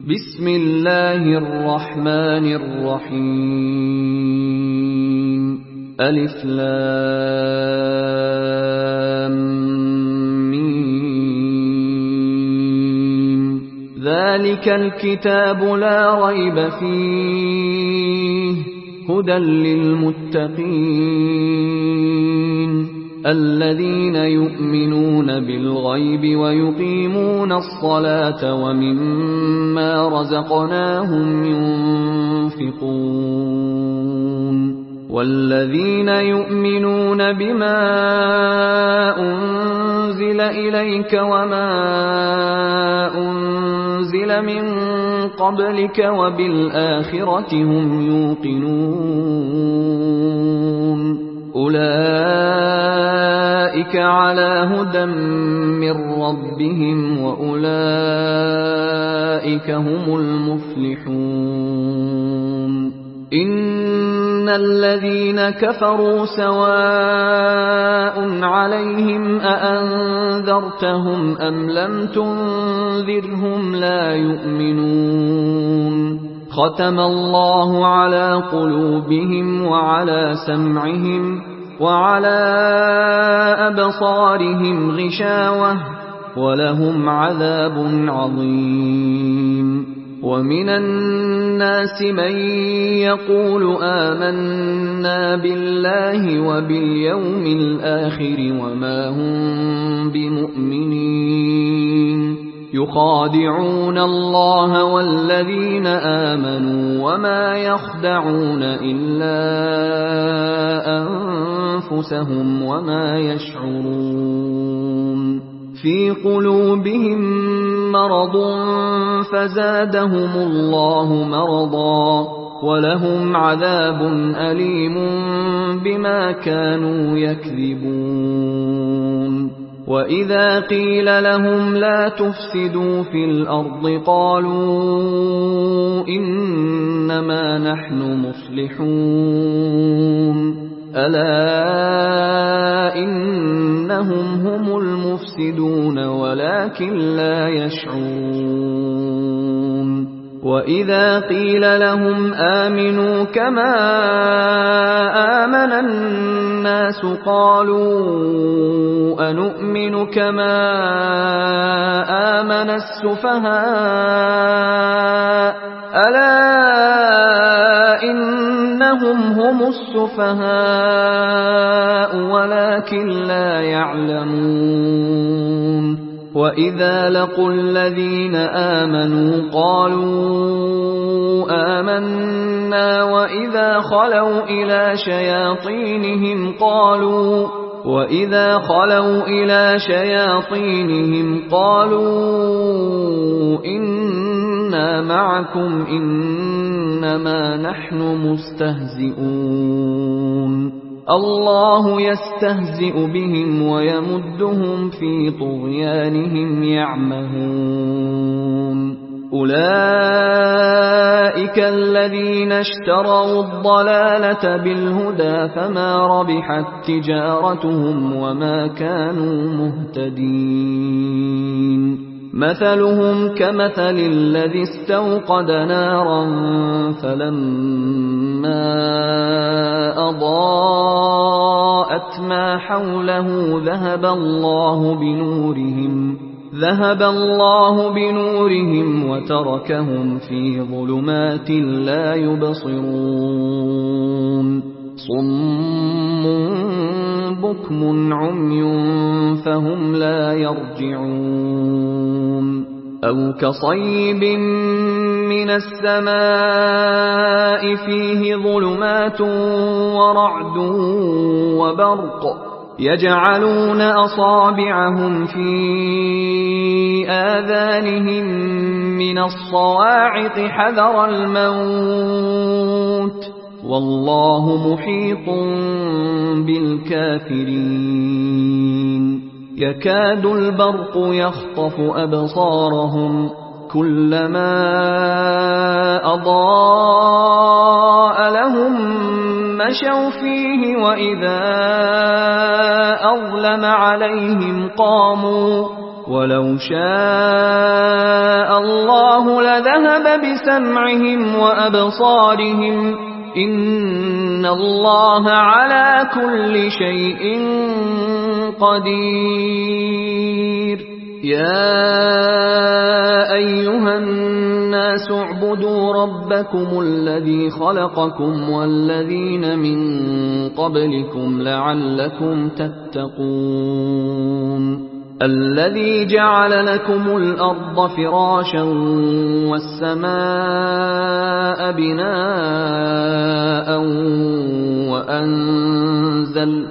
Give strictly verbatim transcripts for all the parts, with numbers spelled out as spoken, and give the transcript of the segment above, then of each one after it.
بسم الله الرحمن الرحيم ألف لام ميم ذلك الكتاب لا ريب فيه هدى للمتقين الذين يؤمنون بالغيب ويقيمون الصلاة ومما رزقناهم ينفقون والذين يؤمنون بما أنزل إليك وما أنزل من قبلك وبالآخرة هم يوقنون أولئك على هدى من ربهم وأولئك هم المفلحون إن الذين كفروا سواء عليهم أأنذرتهم أم لم تنذرهم لا يؤمنون ختم الله على قلوبهم وعلى سمعهم وعلى أبصارهم غشاوة ولهم عذاب عظيم ومن الناس من يقول آمنا بالله وباليوم الآخر وما هم بمؤمنين يخادعون الله والذين آمنوا وما يخدعون إلا أنفسهم وما يشعرون في قلوبهم مرض فزادهم الله مرضا ولهم عذاب أليم بما كانوا يكذبون وإذا قيل لهم لا تفسدوا في الأرض قالوا إنما نحن مصلحون ألا إنهم هم المفسدون ولكن لا يشعرون وإذا قيل لهم آمنوا كما آمن الناس قالوا أنؤمن كما آمن السفهاء ألا إنهم هم السفهاء ولكن لا يعلمون وإذا لقوا الذين آمنوا قالوا آمنا وإذا خلوا إلى شياطينهم قالوا وإذا خلوا إلى شياطينهم قالوا إنا معكم إنما نحن مستهزئون الله يستهزئ بهم ويمدهم في طغيانهم يعمهون أولئك الذين اشتروا الضلالة بالهدى فما ربحت تجارتهم وما كانوا مهتدين مثلهم كمثل الذي استوقد نارا فلما أضاءت ما حوله ذهب الله بنورهم ذهب الله بنورهم وتركهم في ظلمات لا يبصرون صم بكم عمي فهم لا يرجعون أو كصيب من السماء فيه ظلمات ورعد وبرق يجعلون أصابعهم في آذانهم من الصواعق حذر الموت والله محيط بالكافرين يكاد البرق يخطف أبصارهم كلما أضاء لهم مشوا فيه وإذا أظلم عليهم قاموا ولو شاء الله الله لذهب بسمعهم وأبصارهم إن الله على كل شيء قدير يا أيها الناس اعبدوا ربكم الذي خلقكم والذين من قبلكم لعلكم تتقون الذي جعل لكم الأرض فراشا والسماء بناء وأنزل,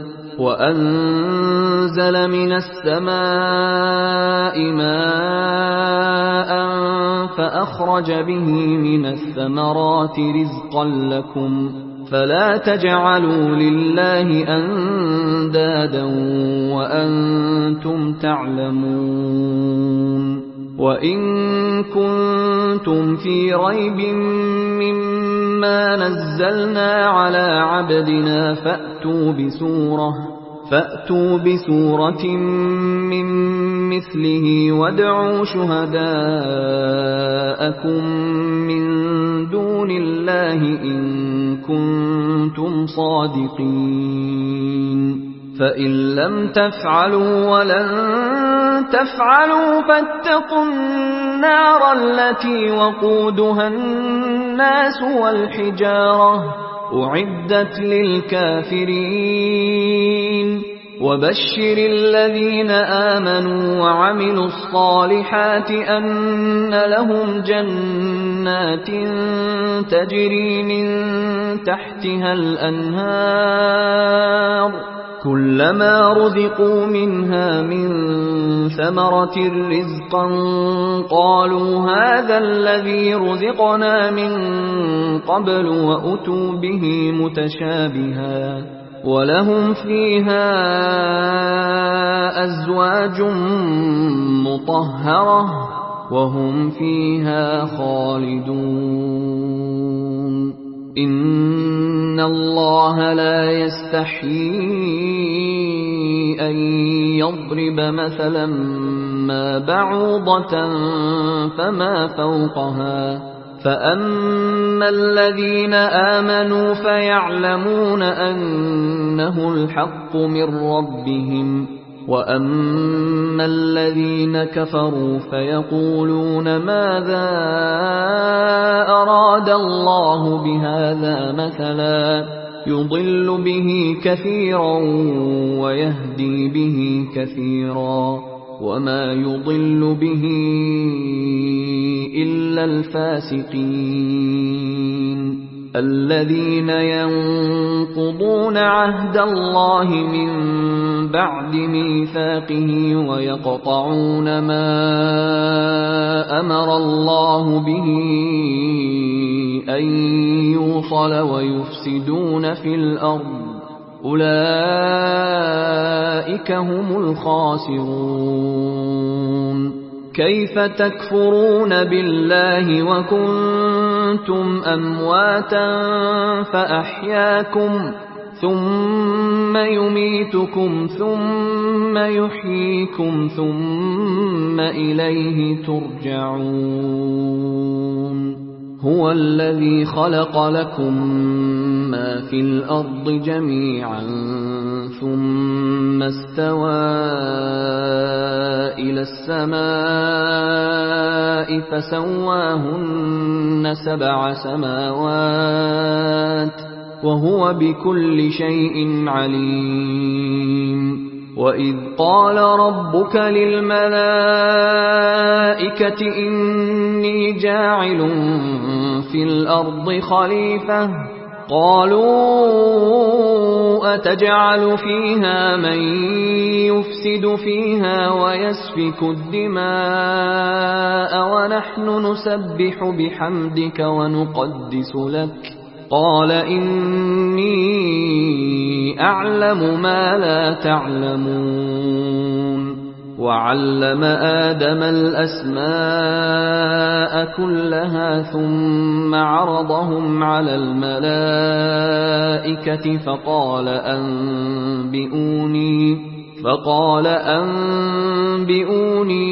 وأنزل من السماء ماء فأخرج به من الثمرات رزقا لكم فلا تجعلوا لله أندادا وأنتم تعلمون وإن كنتم في ريب مما نزلنا على عبدنا فأتوا بسورة فأتوا بسورة من مثله وادعوا شهداءكم من دون الله إن كنتم صادقين فإن لم تفعلوا ولن تفعلوا فاتقوا النار التي وقودها الناس والحجارة أعدت للكافرين وبشر الذين آمنوا وعملوا الصالحات أن لهم جنات تجري من تحتها الأنهار كلما رزقوا منها من ثمرة رزقا قالوا هذا الذي رزقنا من قبل وأتوا به متشابها ولهم فيها أزواج مطهرة وهم فيها خالدون إن الله لا يستحيي أن يضرب مثلا ما بعوضة فما فوقها فأما الذين آمنوا فيعلمون أنه الحق من ربهم وأما الذين كفروا فيقولون ماذا أراد الله بهذا مثلا يضل به كثيرا ويهدي به كثيرا وما يضل به إلا الفاسقين الذين ينقضون عهد الله من بعد ميثاقه ويقطعون ما أمر الله به أن يوصل ويفسدون في الأرض أولئك هم الخاسرون كيف تكفرون بالله وكنتم أمواتا فأحياكم ثم يميتكم ثم يحييكم ثم إليه ترجعون هو الذي خلق لكم ما في الأرض جميعا ثم استوى إلى السماء فسواهن سبع سماوات وهو بكل شيء عليم وإذ قال ربك للملائكة إني جاعل في الأرض خليفة قالوا أتجعل فيها من يفسد فيها ويسفك الدماء ونحن نسبح بحمدك ونقدس لك قال إني أعلم ما لا تعلمون وعلم آدم الأسماء كلها ثم عرضهم على الملائكة فقال أنبئوني فقال أنبئوني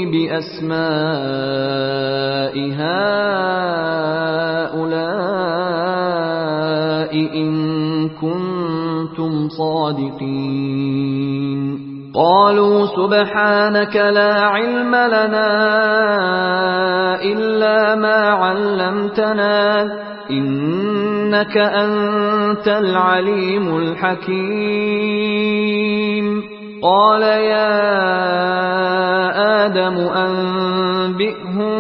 بأسماء هؤلاء إن كنتم صادقين قالوا سبحانك لا علم لنا إلا ما علمتنا إنك أنت العليم الحكيم قال يا آدم أنبئهم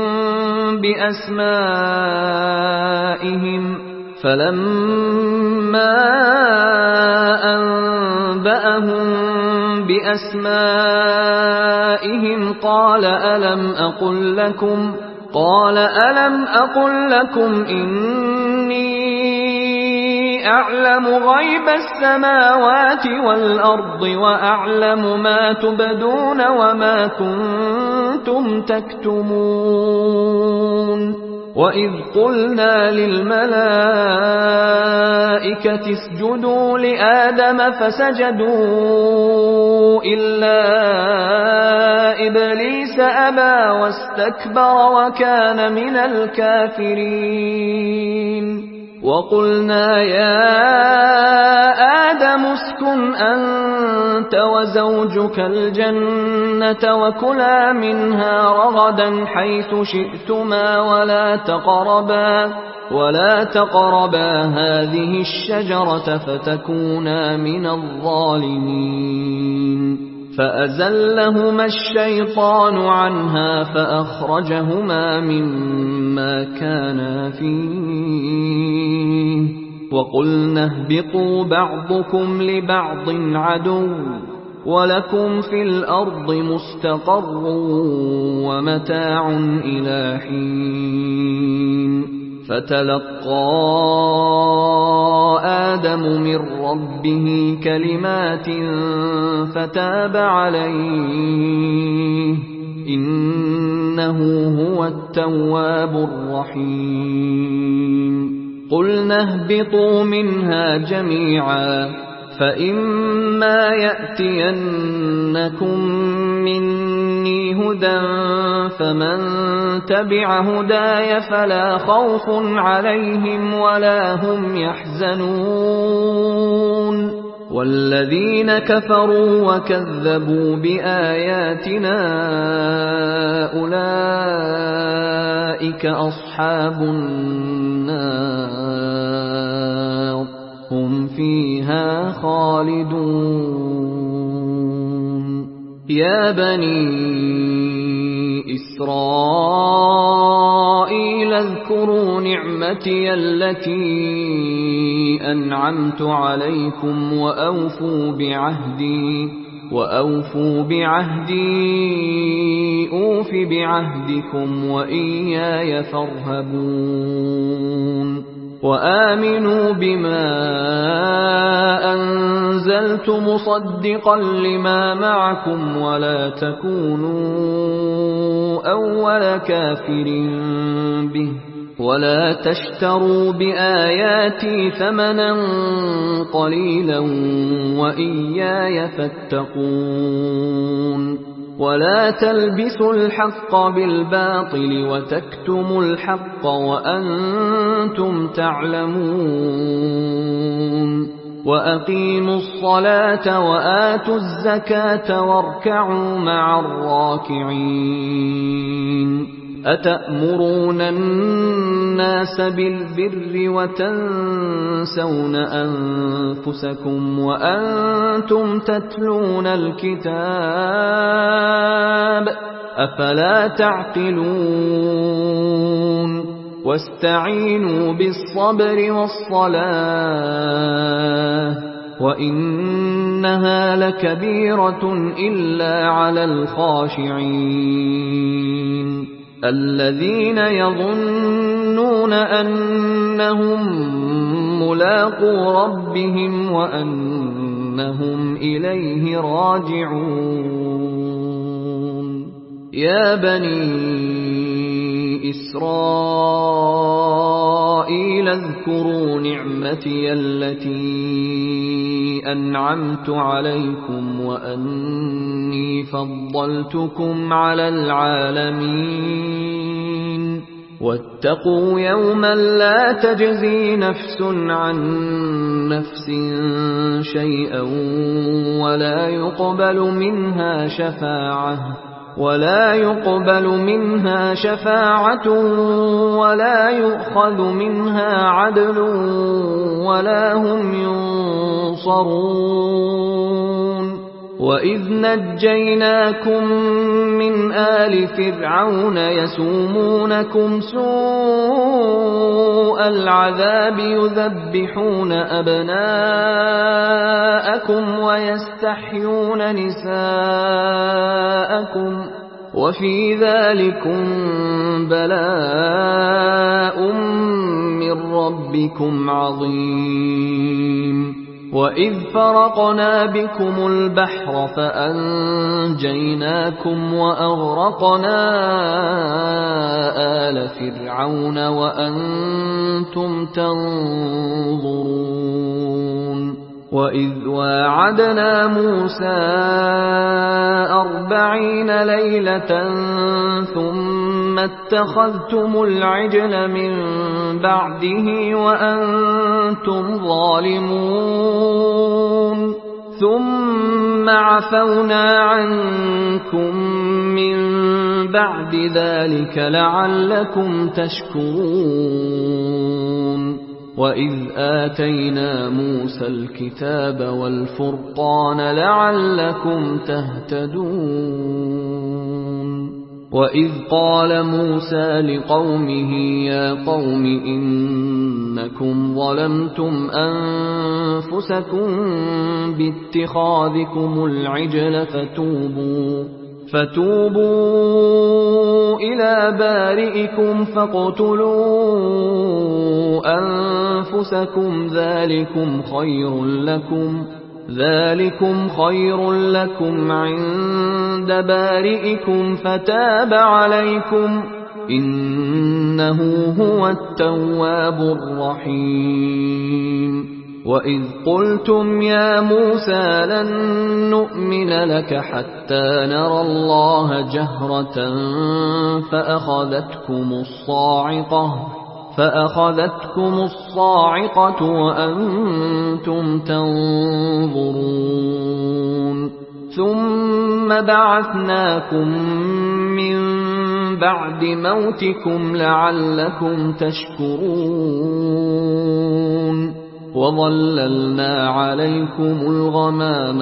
بأسمائهم فلما أنبأهم بأسمائهم قال ألم أقل لكم قال ألم أقل لكم إني أعلم غيب السماوات والأرض وأعلم ما تبدون وما كنتم تكتمون وإذ قلنا للملائكة اسجدوا لآدم فسجدوا إلا إبليس أبى واستكبر وكان من الكافرين وقلنا يا آدم اسكن أنت وزوجك الجنة وكلا منها رغدا حيث شئتما ولا تقربا ولا تقربا هذه الشجرة فتكونا من الظالمين فأزلهما الشيطان عنها فأخرجهما مما كانا فيه وقلنا اهبطوا بعضكم لبعض عدو ولكم في الأرض مستقر ومتاع إلى حين فتلقى آدم من ربه كلمات فتاب عليه إنه هو التواب الرحيم قلنا اهبطوا منها جميعا فإما يأتينكم مني هدى فمن تبع هداي فلا خوف عليهم ولا هم يحزنون والذين كفروا وكذبوا بآياتنا أولئك أصحاب النار هم فيها خالدون يا بني إسرائيل اذكروا نعمتي التي أنعمت عليكم وأوفوا بعهدي وأوفوا بعهدي أوف بعهدكم وإياي فارهبون وآمنوا بما أنزلت مصدقا لما معكم ولا تكونوا أول كافر به ولا تشتروا بآياتي ثمنا قليلا وإياي فاتقون ولا تلبسوا الحق بالباطل وتكتموا الحق وأنتم تعلمون وأقيموا الصلاة وآتوا الزكاة واركعوا مع الراكعين أتأمرون الناس بالبر وتنسون أنفسكم وأنتم تتلون الكتاب أفلا تعقلون واستعينوا بالصبر والصلاة وإنها لكبيرة إلا على الخاشعين الذين يظنون أنهم ملاقو ربهم وأنهم إليه راجعون يا بني إسرائيل اذكروا نعمتي التي أنعمت عليكم وأن إني فضلتكم على العالمين واتقوا يوما لا تجزي نفس عن نفس شيئا ولا يقبل منها شفاعة ولا يقبل منها شفاعة ولا يؤخذ منها عدل ولا هم ينصرون وإذ نجيناكم من آل فرعون يسومونكم سوء العذاب يذبحون أبناءكم ويستحيون نساءكم وفي ذلكم بلاء من ربكم عظيم وإذ فرقنا بكم البحر فأنجيناكم وأغرقنا آل فرعون وأنتم تنظرون وإذ واعدنا موسى أربعين ليلة ثم اتخذتم العجل من بعده وأنتم ظالمون ثم عفونا عنكم من بعد ذلك لعلكم تشكرون وإذ آتينا موسى الكتاب والفرقان لعلكم تهتدون وإذ قال موسى لقومه يا قوم إنكم ظلمتم أنفسكم باتخاذكم العجل فتوبوا فتوبوا إلى بارئكم فاقتلوا أنفسكم ذلكم خير لكم ذلكم خير لكم عند بارئكم فتاب عليكم إنه هو التواب الرحيم وإذ قلتم يا موسى لن نؤمن لك حتى نرى الله جهرة فأخذتكم الصاعقة فأخذتكم الصاعقة وأنتم تنظرون ثم بعثناكم من بعد موتكم لعلكم تشكرون وظللنا عليكم الغمام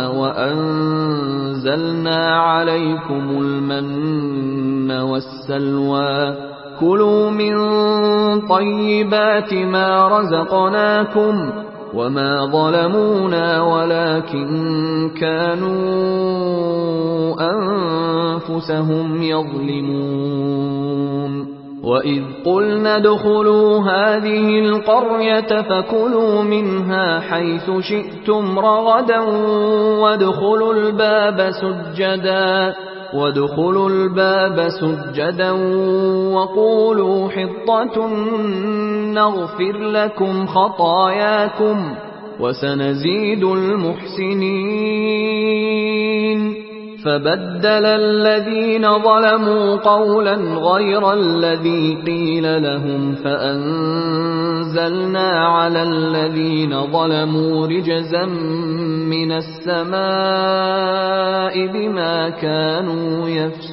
وأنزلنا عليكم المن والسلوى كلوا من طيبات ما رزقناكم وما ظلمونا ولكن كانوا أنفسهم يظلمون وإذ قلنا ادخلوا هذه القرية فكلوا منها حيث شئتم رغدا وادخلوا الباب سجدا وادخلوا الباب سجدا وقولوا حطة نغفر لكم خطاياكم وسنزيد المحسنين فبدل الذين ظلموا قولا غير الذي قيل لهم فأنزلنا على الذين ظلموا رجزا من السماء بما كانوا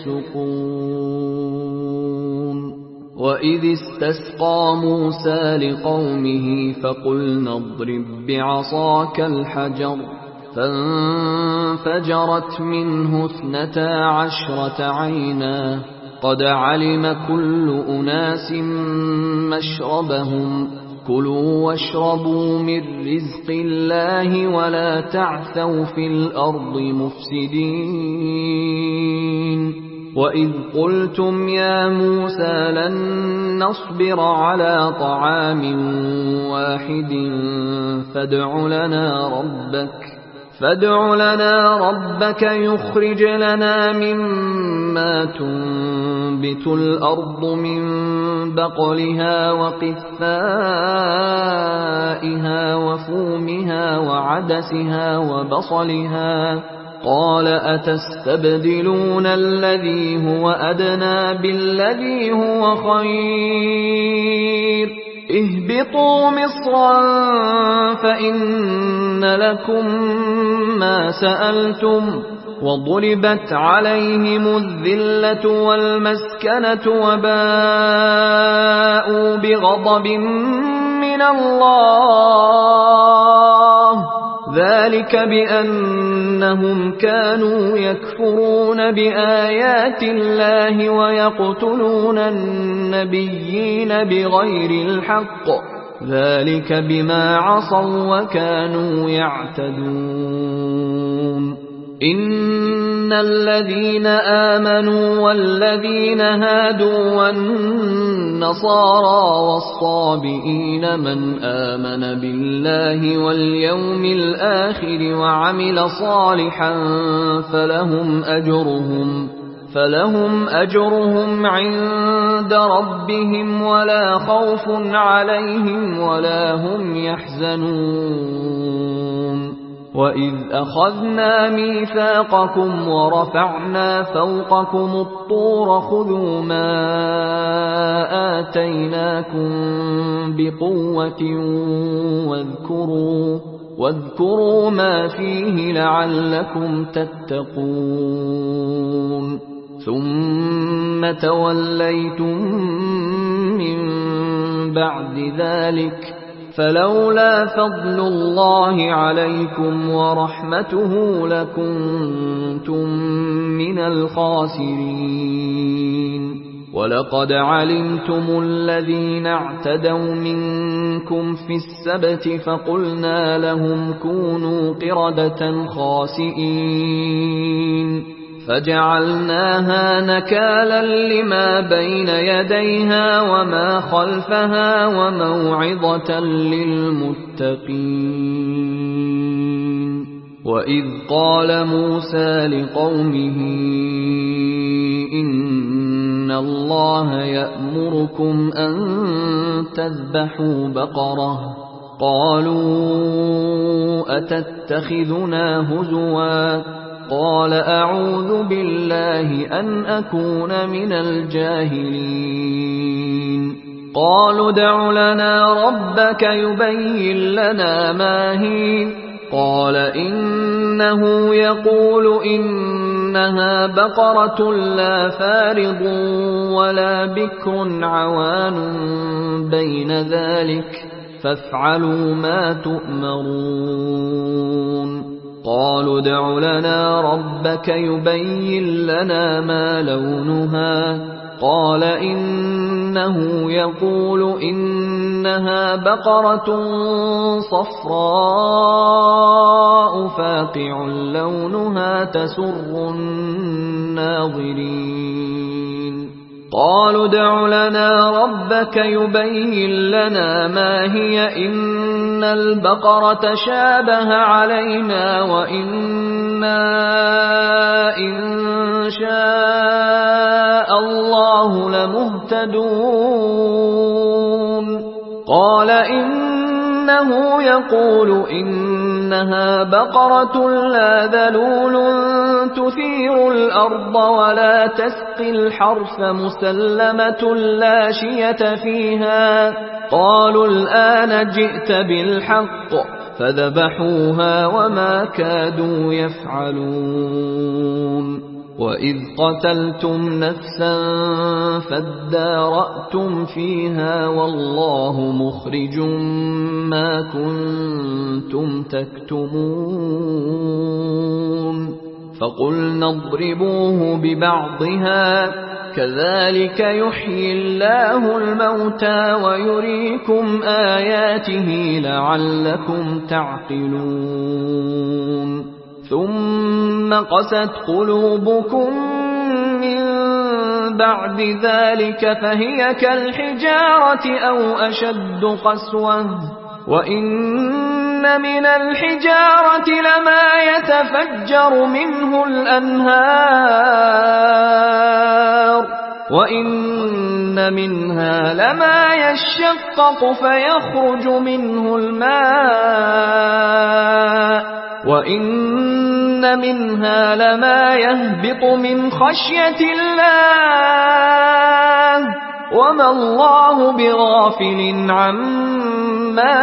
يفسقون وإذ استسقى موسى لقومه فقلنا اضرب بعصاك الحجر فانفجرت منه اثنتا عشرة عينا قد علم كل أناس مشربهم كلوا واشربوا من رزق الله ولا تعثوا في الأرض مفسدين وإذ قلتم يا موسى لن نصبر على طعام واحد فادع لنا ربك فادع لنا ربك يخرج لنا مما تنبت الأرض من بقلها وقثائها وفومها وعدسها وبصلها قال أتستبدلون الذي هو أدنى بالذي هو خير اهبطوا مصرا فإن لكم ما سألتم وضربت عليهم الذلة والمسكنة وباءوا بغضب من الله ذلك بأنهم كانوا يكفرون بآيات الله ويقتلون النبيين بغير الحق ذلك بما عصوا وكانوا يعتدون إن الذين آمنوا والذين هادوا والنصارى والصابئين من آمن بالله واليوم الآخر وعمل صالحا فلهم أجرهم فلهم أجرهم عند ربهم ولا خوف عليهم ولا هم يحزنون وَإِذْ أَخَذْنَا مِيثَاقَكُمْ وَرَفَعْنَا فَوْقَكُمُ الطُّورَ خُذُوا مَا آتَيْنَاكُمْ بِقُوَّةٍ وَاذْكُرُوا وَاذْكُرُوا مَا فِيهِ لَعَلَّكُمْ تَتَّقُونَ ثُمَّ تَوَلَّيْتُمْ مِنْ بَعْدِ ذَلِكَ فلولا فضل الله عليكم ورحمته لكنتم من الخاسرين ولقد علمتم الذين اعتدوا منكم في السبت فقلنا لهم كونوا قردة خاسئين فجعلناها نكالا لما بين يديها وما خلفها وموعظة للمتقين وإذ قال موسى لقومه إن الله يأمركم أن تذبحوا بقرة قالوا أتتخذنا هزوا قال أعوذ بالله أن أكون من الجاهلين قالوا ادع لنا ربك يبين لنا ما هي قال إنه يقول إنها بقرة لا فارض ولا بكر عوان بين ذلك فافعلوا ما تؤمرون قالوا ادع لنا ربك يبين لنا ما لونها قال إنه يقول إنها بقرة صفراء فاقع لونها تسر الناظرين قالوا ادع لنا ربك يبين لنا ما هي إن البقرة شابه علينا وإنا إن شاء الله لمهتدون قال إنه يقول إنها بقرة لا ذلول تثير الأرض ولا تسقي الحرث مسلمة لا شية فيها قالوا الآن جئت بالحق فذبحوها وما كادوا يفعلون وإذ قتلتم نفسا فادارأتم فيها والله مخرج ما كنتم تكتمون فقلنا اضربوه ببعضها كذلك يحيي الله الموتى ويريكم آياته لعلكم تعقلون ثم قست قلوبكم من بعد ذلك فهي كالحجارة أو أشد قسوة وإن من الحجارة لما يتفجر منه الأنهار وإن منها لما يشقق فيخرج منه الماء وإن منها لما يهبط من خشية الله وما الله بغافل عما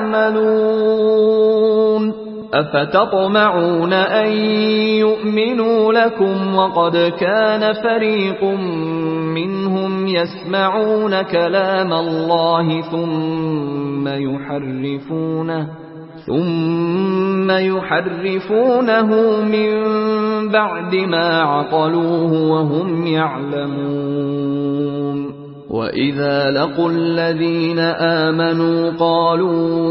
تعملون أفتطمعون أن يؤمنوا لكم وقد كان فريق منهم يسمعون كلام الله ثم يحرفونه ثم يحرفونه من بعد ما عقلوه وهم يعلمون وإذا لقوا الذين آمنوا قالوا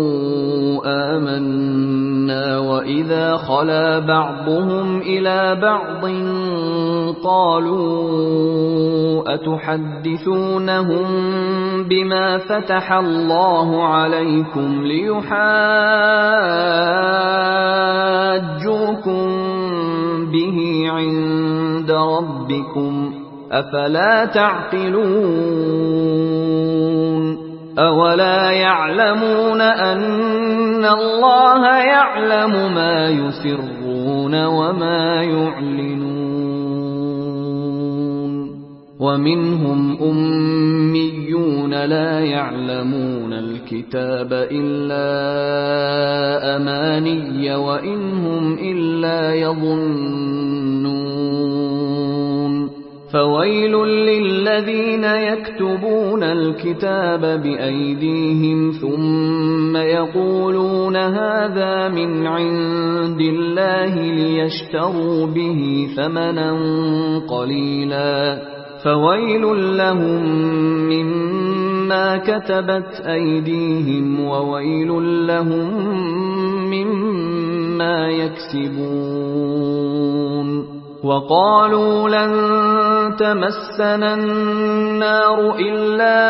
آمنا وإذا خلا بعضهم إلى بعض قالوا أتحدثونهم بما فتح الله عليكم ليحاجوكم به عند ربكم أفلا تعقلون أولا يعلمون أن الله يعلم ما يسرون وما يعلنون ومنهم أميون لا يعلمون الكتاب إلا أماني وإنهم إلا يظنون فويل للذين يكتبون الكتاب بأيديهم ثم يقولون هذا من عند الله ليشتروا به ثمنا قليلا فويل لهم مما كتبت أيديهم وويل لهم مما يكسبون وقالوا لن تمسنا النار إلا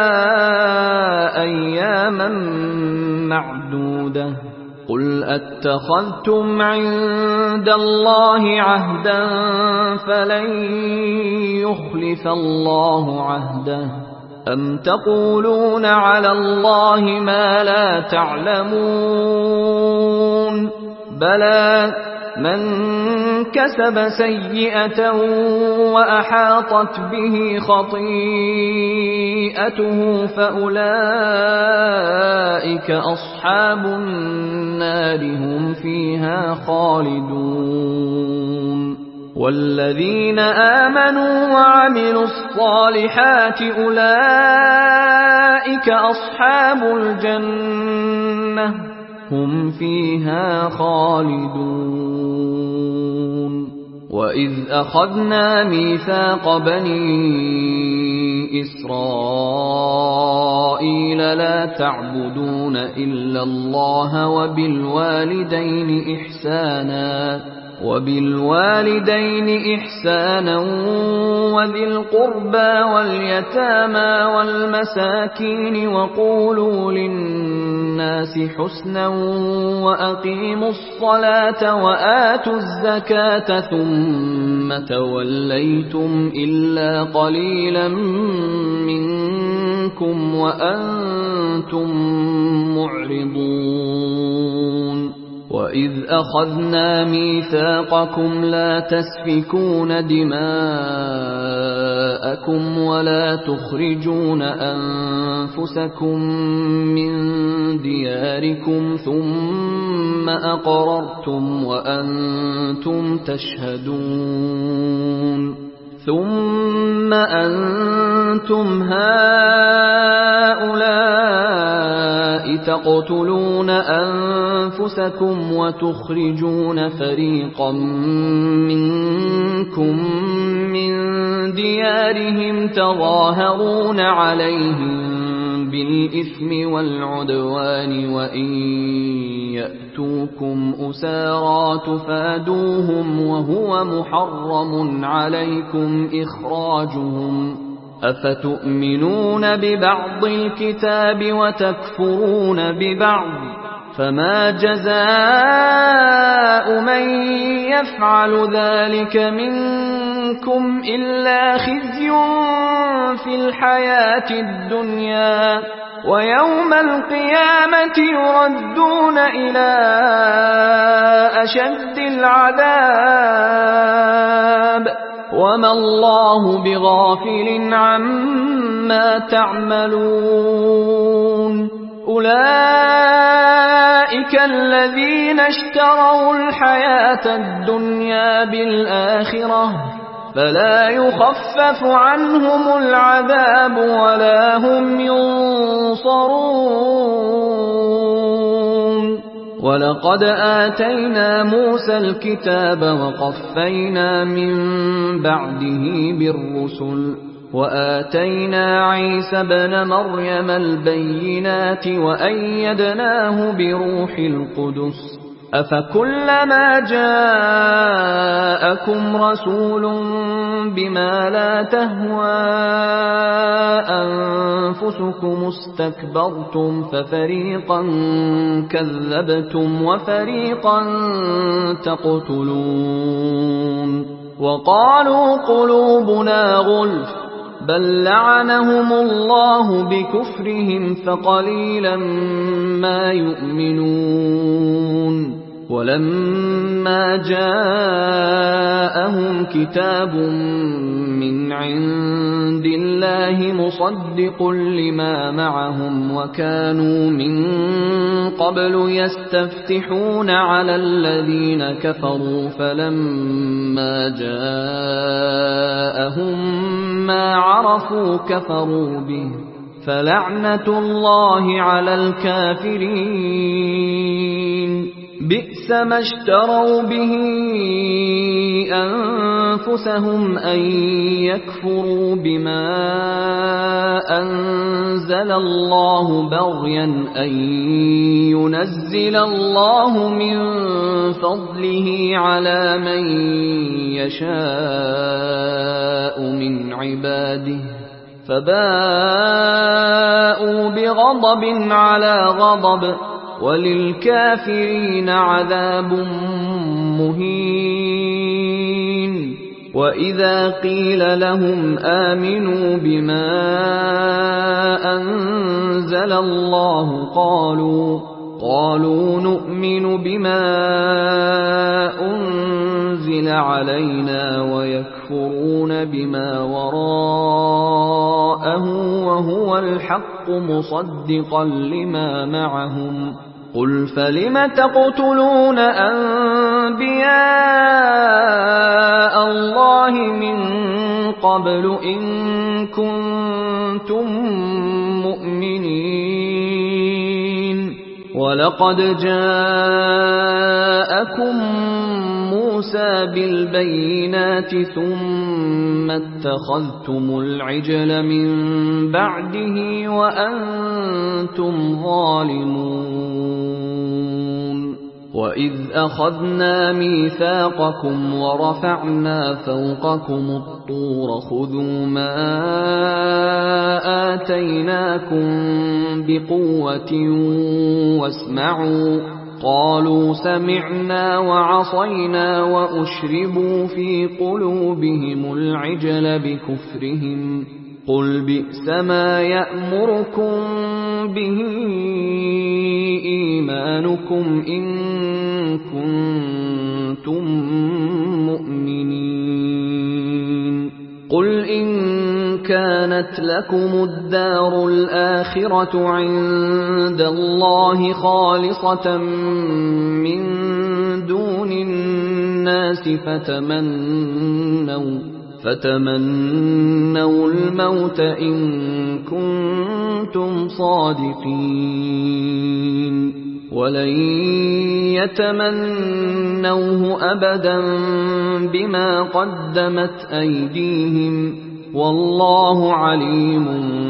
أياما معدودة قل أتخذتم عند الله عهدا فلن يخلف الله عهده أم تقولون على الله ما لا تعلمون بلى من كسب سيئة وأحاطت به خطيئته فأولئك أصحاب النار هم فيها خالدون والذين آمنوا وعملوا الصالحات أولئك أصحاب الجنة هم فيها خالدون وإذ أخذنا ميثاق بني إسرائيل لا تعبدون إلا الله وبالوالدين إحسانا وبالوالدين إحسانا وذي القربى واليتامى والمساكين وقولوا للناس حسنا وأقيموا الصلاة وآتوا الزكاة ثم توليتم إلا قليلا منكم وأنتم معرضون وإذ أخذنا ميثاقكم لا تسفكون دماءكم ولا تخرجون أنفسكم من دياركم ثم أقررتم وأنتم تشهدون ثم أنتم هؤلاء تقتلون أنفسكم وتخرجون فريقا منكم من ديارهم تظاهرون عليهم بالإثم والعدوان وإن يأتوكم أسارى تفادوهم وهو محرم عليكم إخراجهم أفتؤمنون ببعض الكتاب وتكفرون ببعض فما جزاء من يفعل ذلك منكم منكم إلا خزي في الحياة الدنيا ويوم القيامة يردون إلى أشد العذاب وما الله بغافل عما تعملون أولئك الذين اشتروا الحياة الدنيا بالآخرة فلا يخفف عنهم العذاب ولا هم ينصرون ولقد آتينا موسى الكتاب وقفينا من بعده بالرسل وآتينا عيسى ابن مريم البينات وأيدناه بروح القدس أفكلما جاءكم رسول بما لا تهوى أنفسكم استكبرتم ففريقا كذبتم وفريقا تقتلون وقالوا قلوبنا غلف بل لعنهم الله بكفرهم فقليلا ما يؤمنون ولما جاءهم كتاب من عند الله مصدق لما معهم وكانوا من قبل يستفتحون على الذين كفروا فلما جاءهم ما عرفوا كفروا به فلعنة الله على الكافرين بئس ما اشتروا به أنفسهم أن يكفروا بما أنزل الله بغيا أن ينزل الله من فضله على من يشاء من عباده فباءوا بغضب على غضب وللكافرين عذاب مهين وإذا قيل لهم آمنوا بما أنزل الله قالوا قالوا نؤمن بما أنزل علينا ويكفرون بما وراءه وهو الحق مصدقا لما معهم قل فلم تقتلون أنبياء الله من قبل إن كنتم مؤمنين ولقد جاءكم موسى بالبينات ثم اتخذتم العجل من بعده وأنتم ظالمون وإذ أخذنا ميثاقكم ورفعنا فوقكم الطور خذوا ما آتيناكم بقوة واسمعوا قالوا سمعنا وعصينا وأشربوا في قلوبهم العجل بكفرهم قل بئس ما يأمركم به إيمانكم إن كنتم مؤمنين قل إن كانت لكم الدار الآخرة عند الله خالصة من دون الناس فتمنوا فتمنوا الموت إن كنتم صادقين ولن يتمنوه أبدا بما قدمت أيديهم والله عليم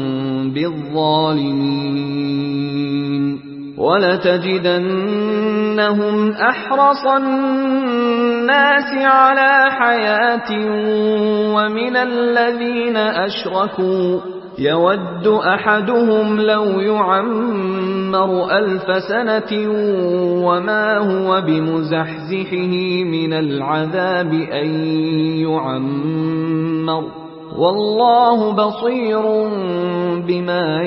بالظالمين ولتجدنهم أحرص الناس على حياة ومن الذين أشركوا يود أحدهم لو يعمر ألف سنة وما هو بمزحزحه من العذاب أن يعمر والله بصير بما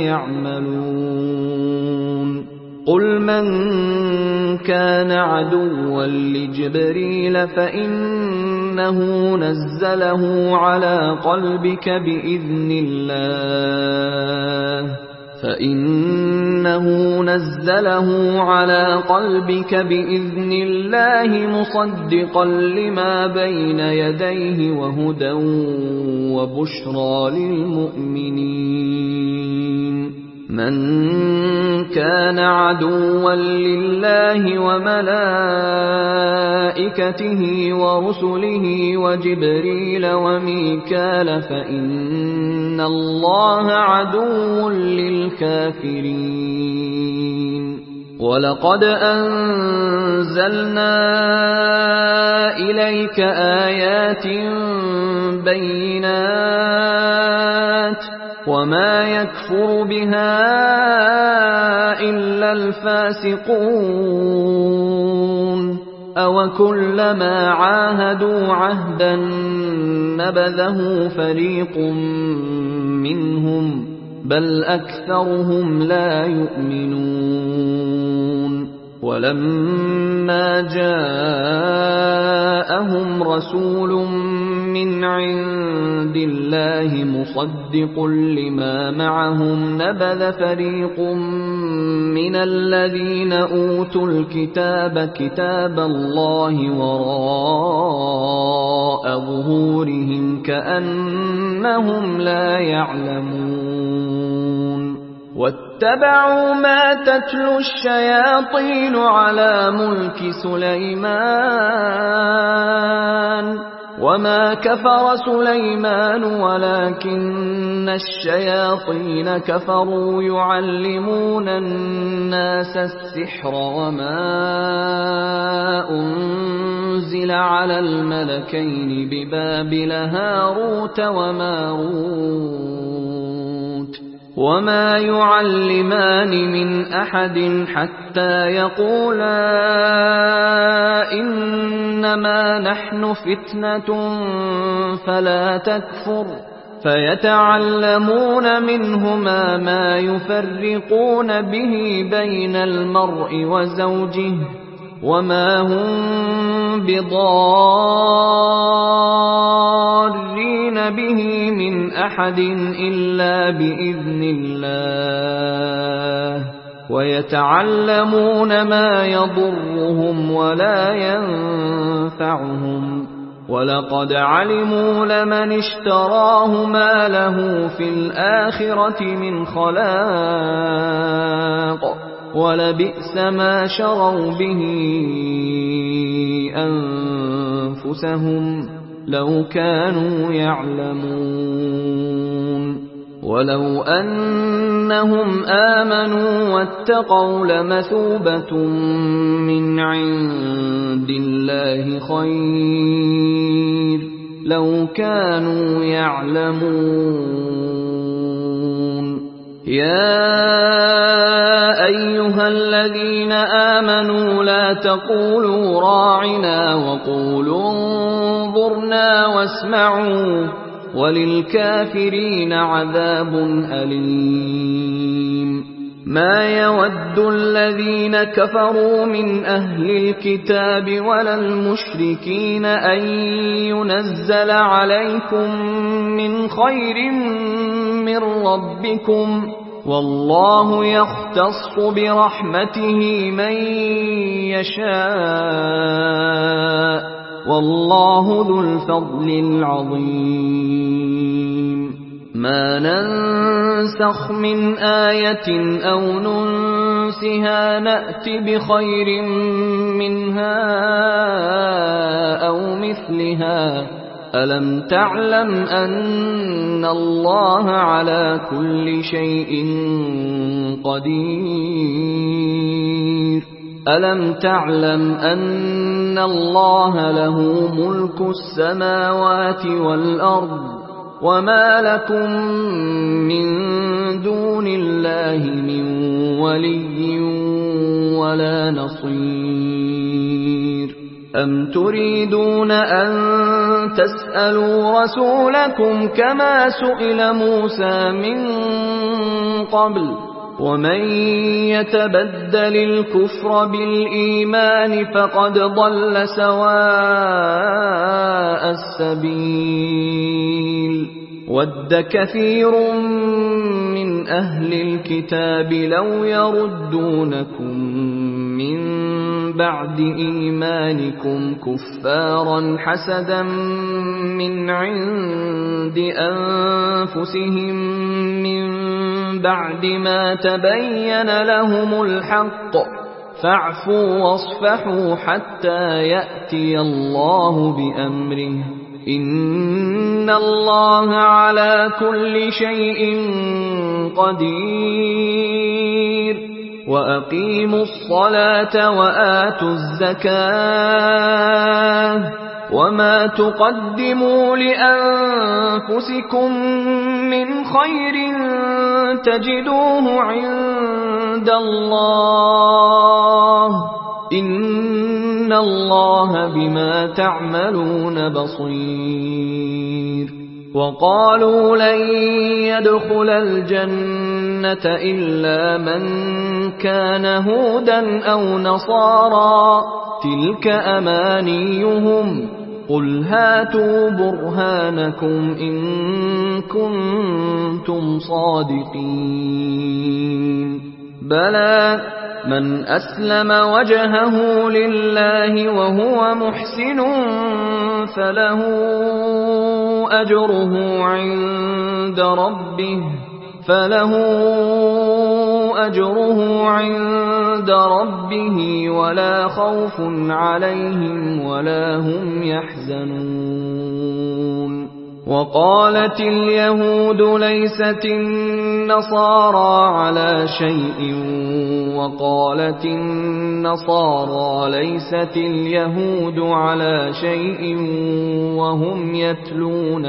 يعملون قل من كان عدوا لجبريل فإنه نزله على قلبك بإذن الله فإنه نزله على قلبك بإذن الله مصدقا لما بين يديه وهدى وبشرى للمؤمنين من كان عدوا لله وملائكته ورسله وجبريل وميكال فإن الله عدو للكافرين ولقد أنزلنا إليك آيات بينات وما يكفر بها إلا الفاسقون أوكلما عاهدوا عهدا نبذه فريق منهم بل أكثرهم لا يؤمنون ولما جاءهم رسول من عند الله مصدق لما معهم نبذ فريق من الذين أوتوا الكتاب كتاب الله وراء ظهورهم كأنهم لا يعلمون واتبعوا ما تتلو الشياطين على ملك سليمان وما كفر سليمان ولكن الشياطين كفروا يعلمون الناس السحر وما أنزل على الملكين ببابل هاروت وماروت وما يعلمان من أحد حتى يقولا إنما نحن فتنة فلا تكفر فيتعلمون منهما ما يفرقون به بين المرء وزوجه وما هم بضارين به من أحد إلا بإذن الله ويتعلمون ما يضرهم ولا ينفعهم ولقد علموا لمن اشتراه ما له في الآخرة من خلاق ولبئس ما شروا به أنفسهم لو كانوا يعلمون ولو أنهم آمنوا واتقوا لمثوبة من عند الله خير لو كانوا يعلمون يا أيها الذين آمنوا لا تقولوا راعنا وقولوا انظرنا واسمعوا وللكافرين عذاب أليم ما يود الذين كفروا من أهل الكتاب ولا المشركين أن ينزل عليكم من خير من ربكم والله يختص برحمته من يشاء والله ذو الفضل العظيم ما ننسخ من آية أو ننسها نأت بخير منها أو مثلها ألم تعلم أن الله على كل شيء قدير ألم تعلم أن الله له ملك السماوات والأرض وما لكم من دون الله من ولي ولا نصير أم تريدون أن تسألوا رسولكم كما سئل موسى من قبل ومن يتبدل الكفر بالإيمان فقد ضل سواء السبيل ود كثير من أهل الكتاب لو يردونكم من بعد إيمانكم كفارا حسدا من عند أنفسهم من بعد ما تبين لهم الحق فاعفوا واصفحوا حتى يأتي الله بأمره إن الله على كل شيء قدير وأقيموا الصلاة وآتوا الزكاة وما تقدموا لأنفسكم من خير تجدوه عند الله إن الله بما تعملون بصير وقالوا لن يدخل الجنة إلا من كان هودا أو نصارى تلك أمانيهم قل هاتوا برهانكم إن كنتم صادقين بلى من أسلم وجهه لله وهو محسن فله أجره عند ربه فله أجره عند ربه ولا خوف عليهم ولا هم يحزنون وقالت اليهود ليست النصارى على شيء وقالت النصارى ليست اليهود على شيء وهم يتلون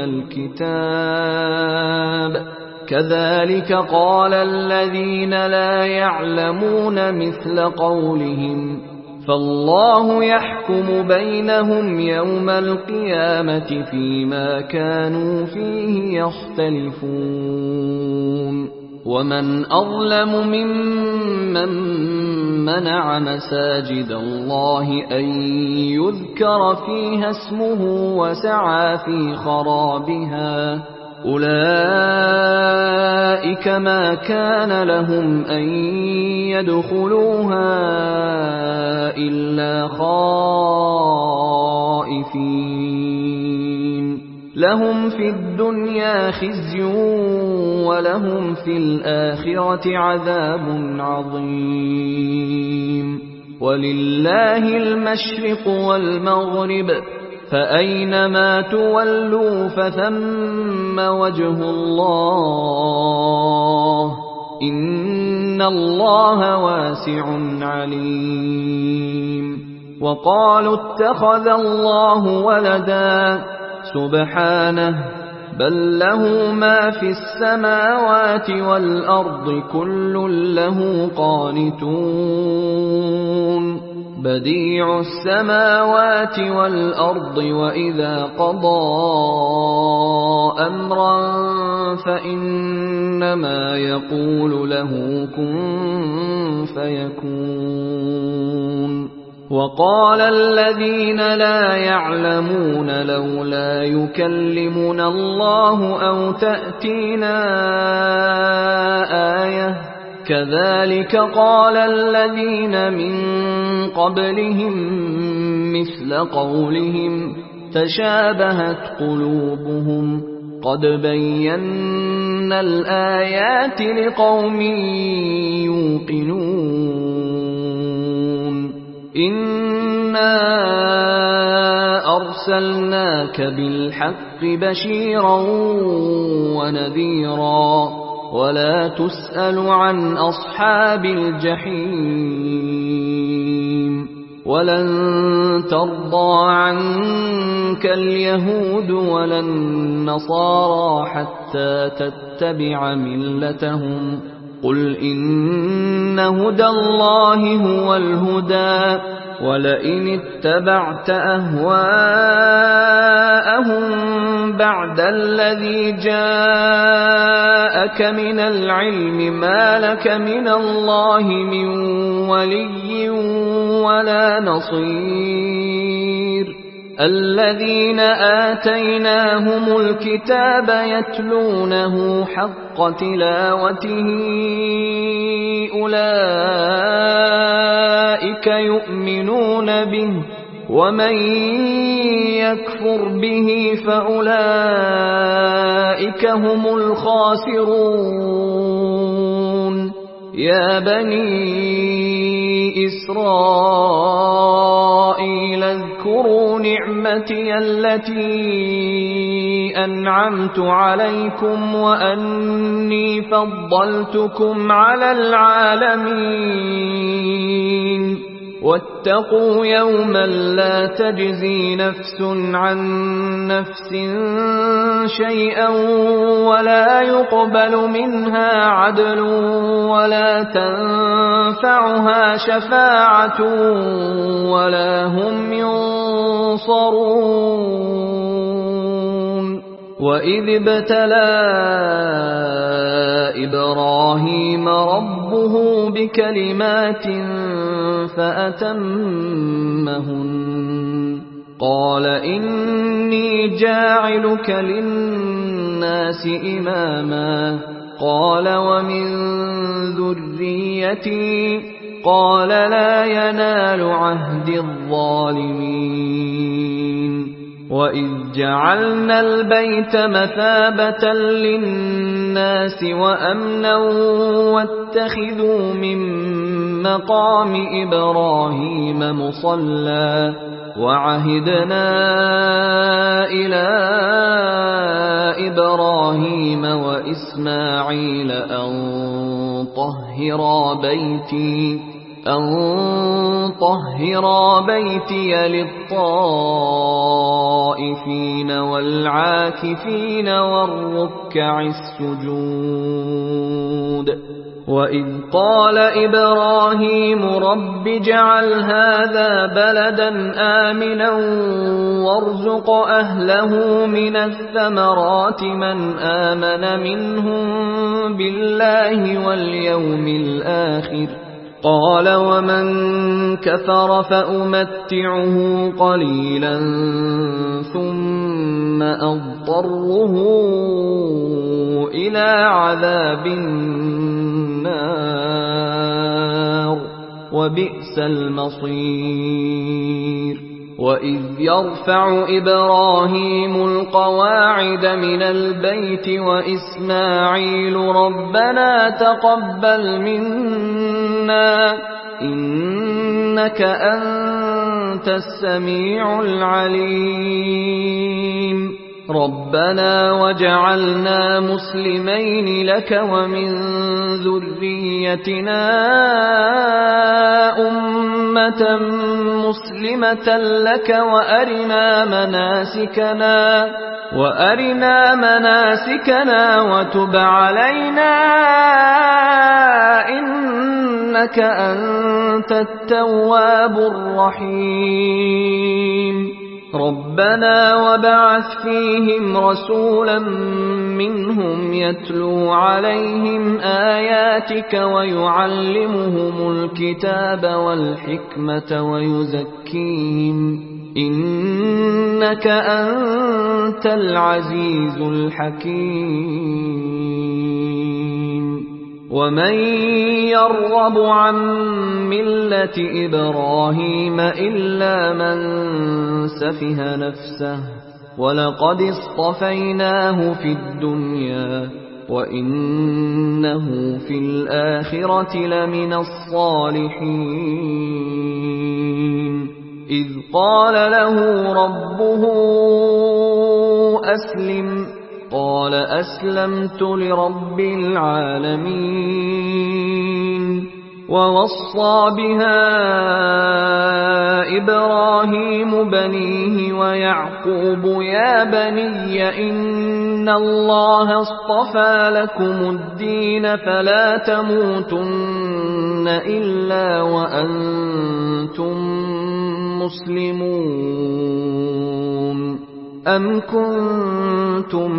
الكتاب كذلك قال الذين لا يعلمون مثل قولهم فالله يحكم بينهم يوم القيامة فيما كانوا فيه يختلفون ومن أظلم ممن منع مساجد الله أن يذكر فيها اسمه وسعى في خرابها أولئك ما كان لهم أن يدخلوها إلا خائفين لهم في الدنيا خزي ولهم في الآخرة عذاب عظيم ولله المشرق والمغرب فأينما تولوا فثم وجه الله إن الله واسع عليم وقالوا اتخذ الله ولدا سبحانه بل له ما في السماوات والأرض كل له قانتون بديع السماوات والأرض وإذا قضى أمرا فإنما يقول له كن فيكون وقال الذين لا يعلمون لولا يكلمنا الله أو تأتينا آية كذلك قال الذين من قبلهم مثل قولهم تشابهت قلوبهم قد بينا الآيات لقوم يوقنون إنا أرسلناك بالحق بشيرا ونذيرا ولا تسأل عن أصحاب الجحيم ولن ترضى عنك اليهود ولا النصارى حتى تتبع ملتهم قل إن هدى الله هو الهدى ولئن اتبعت أهواءهم بعد الذي جاءك من العلم ما لك من الله من ولي ولا نصير الذين آتيناهم الكتاب يتلونه حق تلاوته أولئك يؤمنون به ومن يكفر به فأولئك هم الخاسرون يا بني إسرائيل اذكروا نعمتي التي أنعمت عليكم وأني فضلتكم على العالمين واتقوا يوما لا تجزي نفس عن نفس شيئا ولا يقبل منها عدل ولا تنفعها شفاعة ولا هم ينصرون وإذ ابتلى إبراهيم ربه بكلمات فأتمهن قال إني جاعلك للناس إماما قال ومن ذريتي قال لا ينال عهد الظالمين وإذ جعلنا البيت مثابة للناس وأمنا واتخذوا من مقام إبراهيم مصلى وعهدنا إلى إبراهيم وإسماعيل أن طهرا بيتي أن طهرا بيتي للطائفين والعاكفين والركع السجود وإذ قال إبراهيم رب اجعل هذا بلدا آمنا وارزق أهله من الثمرات من آمن منهم بالله واليوم الآخر قال ومن كفر فأمتعه قليلا ثم أضطره إلى عذاب النار وبئس المصير وإذ يرفع إبراهيم القواعد من البيت وإسماعيل ربنا تقبل منا إنك أنت السميع العليم ربنا وجعلنا مسلمين لك ومن ذريتنا أمة مسلمة لك وأرنا مناسكنا وأرنا مناسكنا وتب علينا إنك أنت التواب الرحيم ربنا وبعث فيهم رسولا منهم يتلو عليهم آياتك ويعلمهم الكتاب والحكمة ويزكيهم إنك أنت العزيز الحكيم ومن يرغب عن ملة إبراهيم إلا من سفه نفسه ولقد اصطفيناه في الدنيا وإنه في الآخرة لمن الصالحين إذ قال له ربه أسلم قال أسلمت لرب العالمين ووصى بها إبراهيم بنيه ويعقوب يا بني إن الله اصطفى لكم الدين فلا تموتن إلا وأنتم مسلمون أم كنتم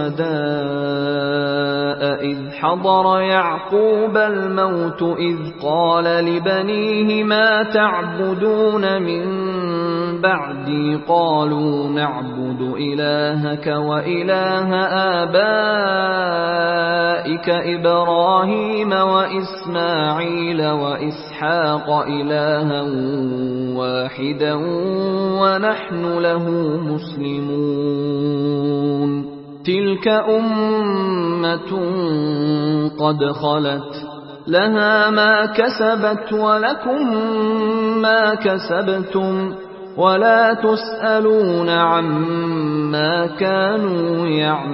شهداء إذ حضر يعقوب الموت إذ قال لبنيه ما تعبدون من بعدي قالوا نعبد إلهك وإله آبائك إبراهيم وإسماعيل وإسحاق إلها واحدا ونحن له مسلمون تلك أمة قد خلت لها ما كسبت ولكم ما كسبتم ولا تسألون عما كانوا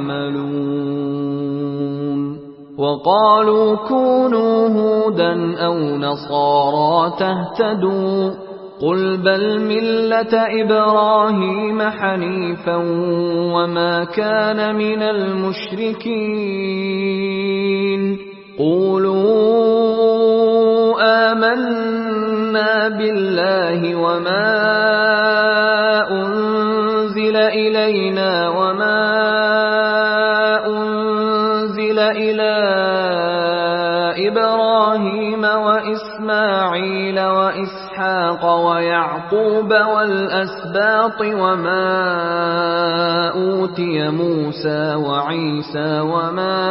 يعملون وقالوا كونوا هودا أو نصارى تهتدوا قل بل ملة إبراهيم حنيفا وما كان من المشركين قولوا آمنا بالله وما أنزل إلينا وما أنزل إلى إبراهيم وإسماعيل وإسحاق ويعقوب والأسباط وما أوتي موسى وعيسى وما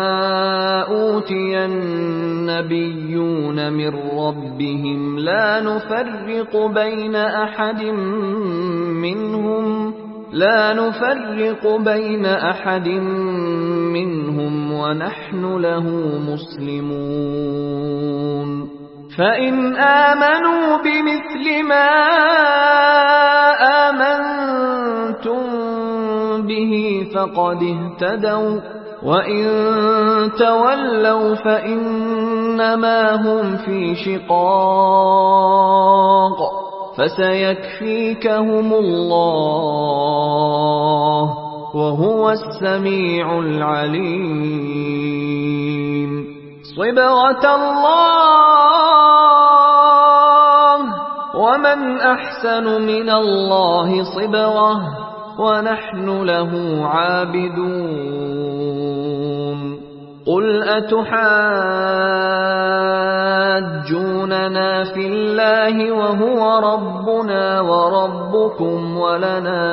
أوتي النبيون من ربهم لا نفرق بين أحد منهم لا نفرق بين أحد منهم ونحن له مسلمون فإن آمنوا بمثل ما آمنتم به فقد اهتدوا وإن تولوا فإنما هم في شقاق فسيكفيكهم الله وهو السميع العليم صبغة الله ومن أحسن من الله صبغة ونحن له عابدون قل أتحاجوننا في الله وهو ربنا وربكم ولنا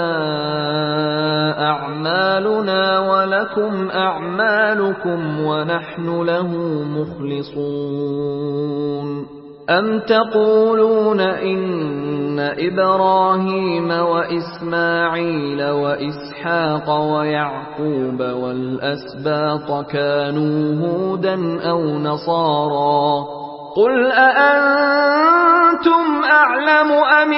أعمالنا ولكم أعمالكم ونحن له مخلصون أم تقولون إن إبراهيم وإسماعيل وإسحاق ويعقوب والأسباط كانوا هودا أو نصارى قل أأنتم أعلم أم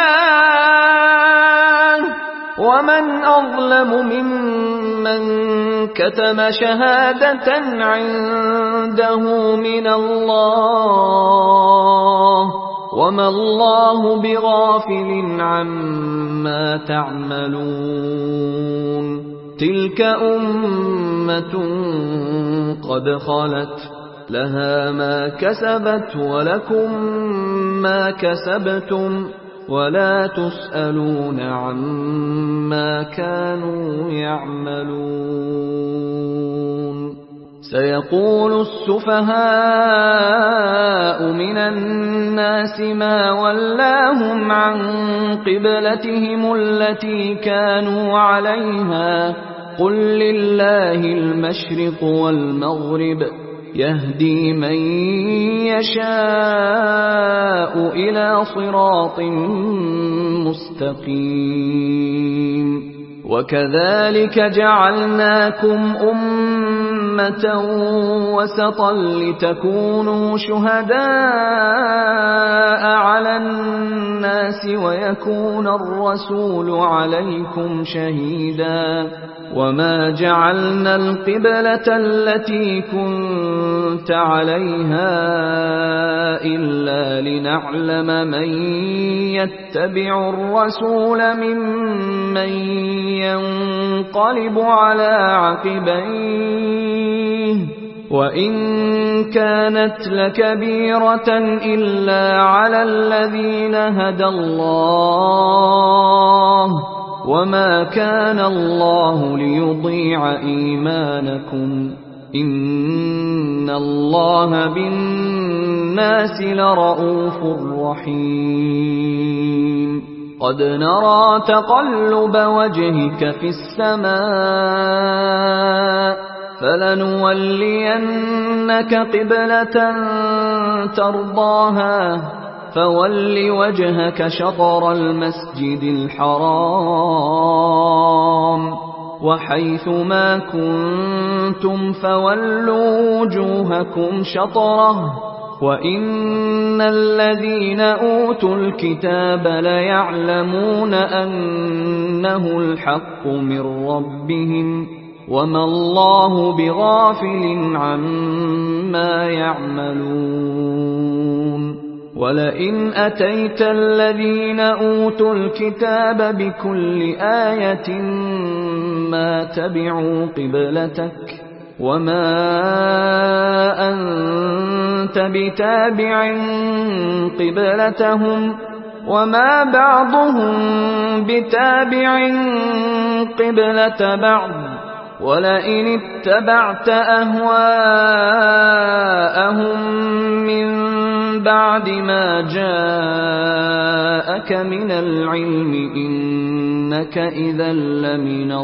الله ومن أظلم ممن كتم شهادة عنده من الله وما الله بغافل عما تعملون تلك أمة قد خلت لها ما كسبت ولكم ما كسبتم ولا تسألون عما كانوا يعملون سيقول السفهاء من الناس ما ولاهم عن قبلتهم التي كانوا عليها قل لله المشرق والمغرب يهدي من يشاء إلى صراط مستقيم وكذلك جعلناكم أمة وسطا لتكونوا شهداء على الناس ويكون الرسول عليكم شهيدا وما جعلنا القبلة التي كنت عليها لنعلم من يتبع الرسول ممن ينقلب على عقبيه وإن كانت لكبيرة إلا على الذين هدى الله وما كان الله ليضيع إيمانكم إن الله بالناس لرءوف رحيم قد نرى تقلب وجهك في السماء فلنولينك قبلة ترضاها فول وجهك شطر المسجد الحرام وحيث ما كنتم فولوا وجوهكم شطره وإن الذين أوتوا الكتاب ليعلمون أنه الحق من ربهم وما الله بغافل عما يعملون ولئن أتيت الذين أوتوا الكتاب بكل آية ما تبعوا قبلتك وما أنت بتابع قبلتهم وما بعضهم بتابع قبلة بعض ولئن اتبعت أهواءهم من بعد ما جاءك من العلم إنك إذا لمن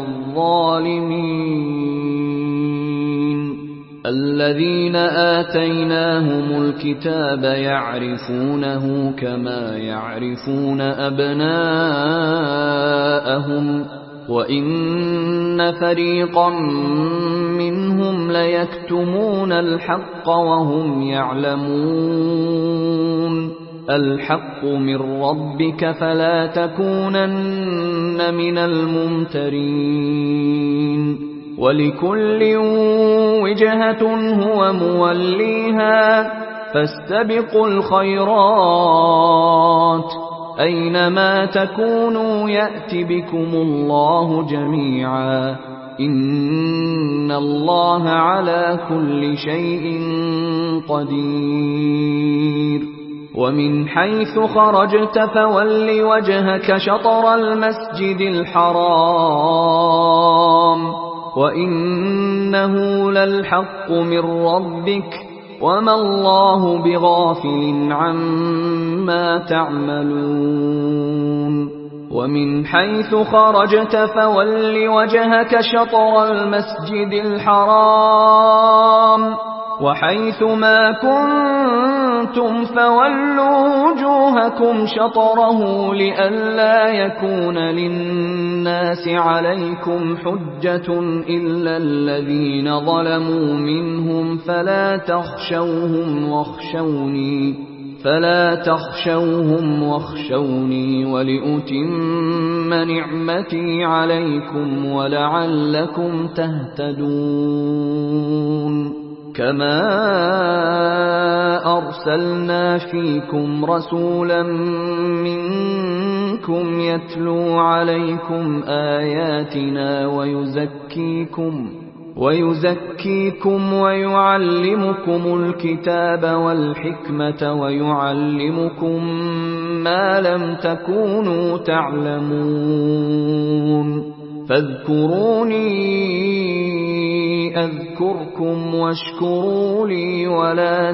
الظالمين الذين آتيناهم الكتاب يعرفونه كما يعرفون أبناءهم وإن فريقا منهم ليكتمون الحق وهم يعلمون الحق من ربك فلا تكونن من الممترين ولكل وجهة هو موليها فاستبقوا الخيرات أينما تكونوا يأت بكم الله جميعا إن الله على كل شيء قدير ومن حيث خرجت فول وجهك شطر المسجد الحرام وإنه للحق من ربك وما الله بغافل عما تعملون ومن حيث خرجت فول وجهك شطر المسجد الحرام وحيث ما كنتم فولوا وجوهكم شطره لئلا يكون للناس عليكم حجة إلا الذين ظلموا منهم فلا تخشوهم واخشوني فلا تخشوهم واخشوني ولأتم نعمتي عليكم ولعلكم تهتدون كما أرسلنا فيكم رسولا منكم يتلو عليكم آياتنا ويزكيكم ويزكيكم ويعلمكم الكتاب والحكمة ويعلمكم ما لم تكونوا تعلمون فاذكروني أذكركم واشكروا لي ولا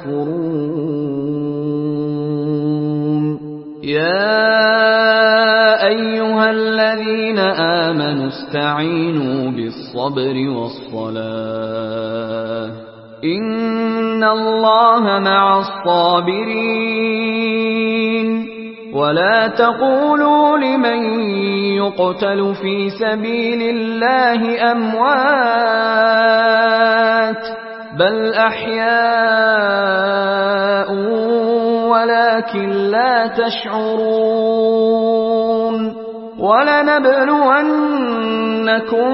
تكفرون يا أيها الذين آمنوا استعينوا بالصبر والصلاة إن الله مع الصابرين ولا تقولوا لمن يقتل في سبيل الله أموات بل أحياء ولكن لا تشعرون ولنبلونكم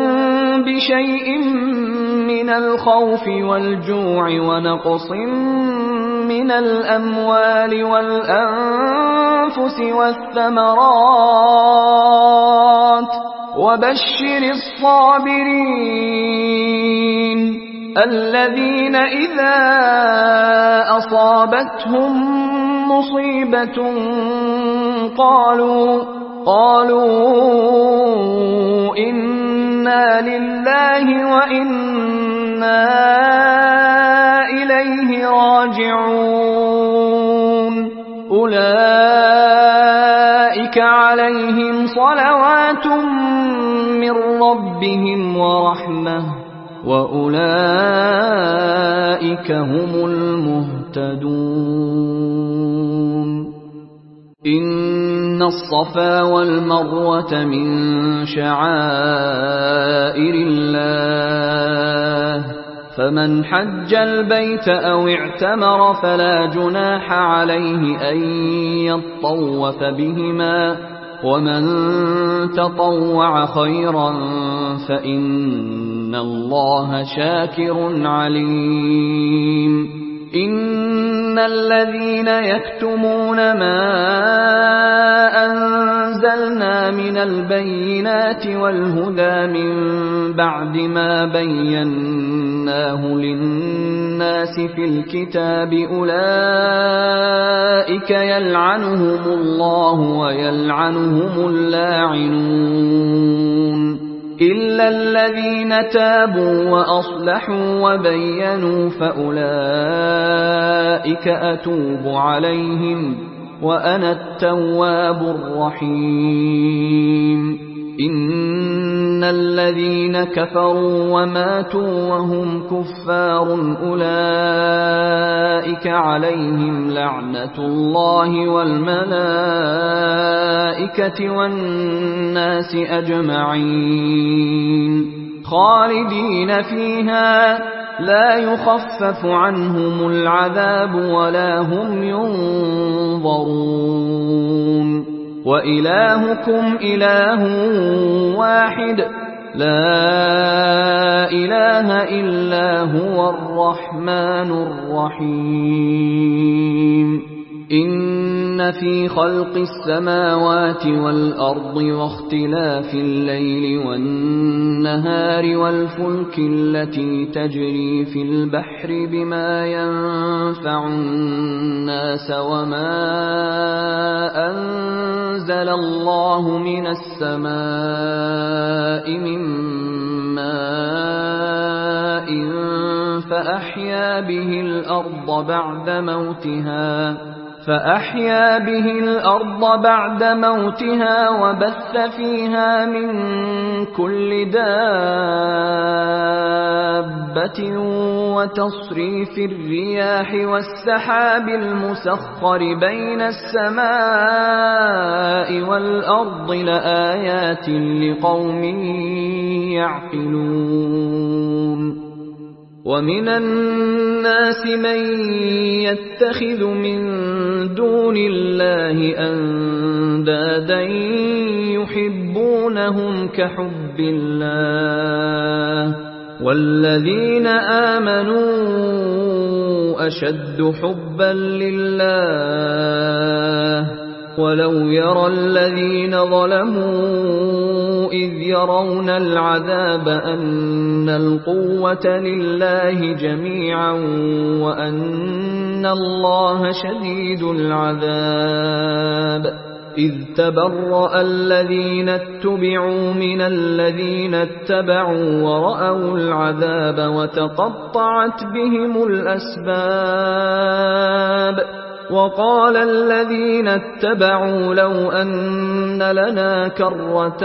بشيء من الخوف والجوع ونقص من الأموال والأنفس والثمرات وبشر الصابرين الذين إذا أصابتهم مصيبة قالوا قالوا إنا لله وإنا إليه راجعون أولئك عليهم صلوات من ربهم ورحمة وأولئك هم المهتدون إن الصفا والمروة من شعائر الله فمن حج البيت أو اعتمر فلا جناح عليه أن يطوف بهما ومن تطوع خيرا فإن الله شاكر عليم إن الذين يكتمون ما أنزلنا من البينات والهدى من بعد ما بيناه للناس في الكتاب أولئك يلعنهم الله ويلعنهم اللاعنون إلا الذين تابوا وأصلحوا وبينوا فأولئك أتوب عليهم وأنا التواب الرحيم إن الذين كفروا وماتوا وهم كفار أولئك عليهم لعنة الله والملائكة والناس أجمعين خالدين فيها لا يخفف عنهم العذاب ولا هم ينظرون وإلهكم إله واحد لا إله إلا هو الرحمن الرحيم إن في خلق السماوات والأرض واختلاف الليل والنهار والفلك التي تجري في البحر بما ينفع الناس وما أنزل الله من السماء من ماء فأحيا به الأرض بعد موتها فأحيا به الأرض بعد موتها وبث فيها من كل دابة وتصريف الرياح والسحاب المسخر بين السماء والأرض لآيات لقوم يعقلون ومن الناس من يتخذ من دون الله أندادا يحبونهم كحب الله والذين آمنوا أشد حبا لله ولو يرى الذين ظلموا إذ يرون العذاب أن القوة لله جميعا وأن الله شديد العذاب إذ تبرأ الذين اتبعوا من الذين اتبعوا ورأوا العذاب وتقطعت بهم الأسباب وقال الذين اتبعوا لو أن لنا كرة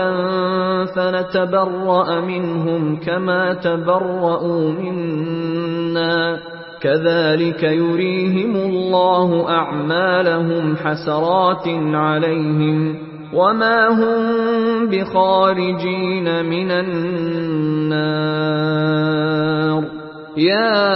فنتبرأ منهم كما تبرأوا منا كذلك يريهم الله أعمالهم حسرات عليهم وما هم بخارجين من النار يا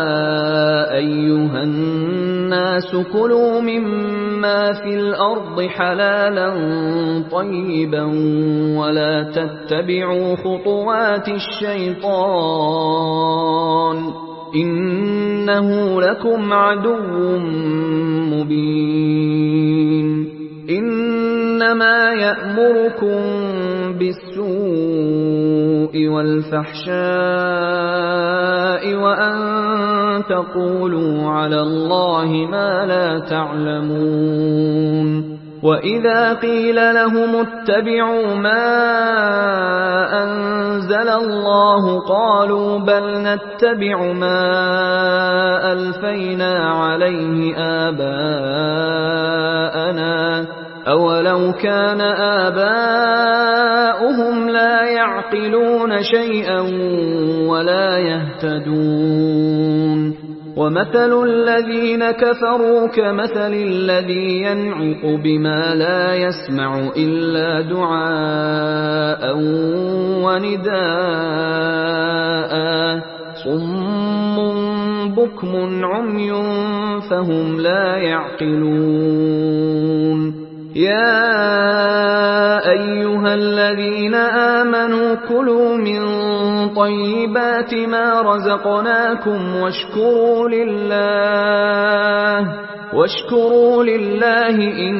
أيها الناس كلوا مما في الأرض حلالا طيبا ولا تتبعوا خطوات الشيطان إنه لكم عدو مبين إنما يأمركم بالسوء والفحشاء وأن تقولوا على الله ما لا تعلمون وإذا قيل لهم اتبعوا ما أنزل الله قالوا بل نتبع ما ألفينا عليه آباءنا أولو كان آباؤهم لا يعقلون شيئا ولا يهتدون ومثل الذين كفروا كمثل الذي ينعق بما لا يسمع إلا دعاء ونداء صم بكم عمي فهم لا يعقلون يا أيها الذين آمنوا كلوا من طيبات ما رزقناكم واشكروا لله واشكروا لله إن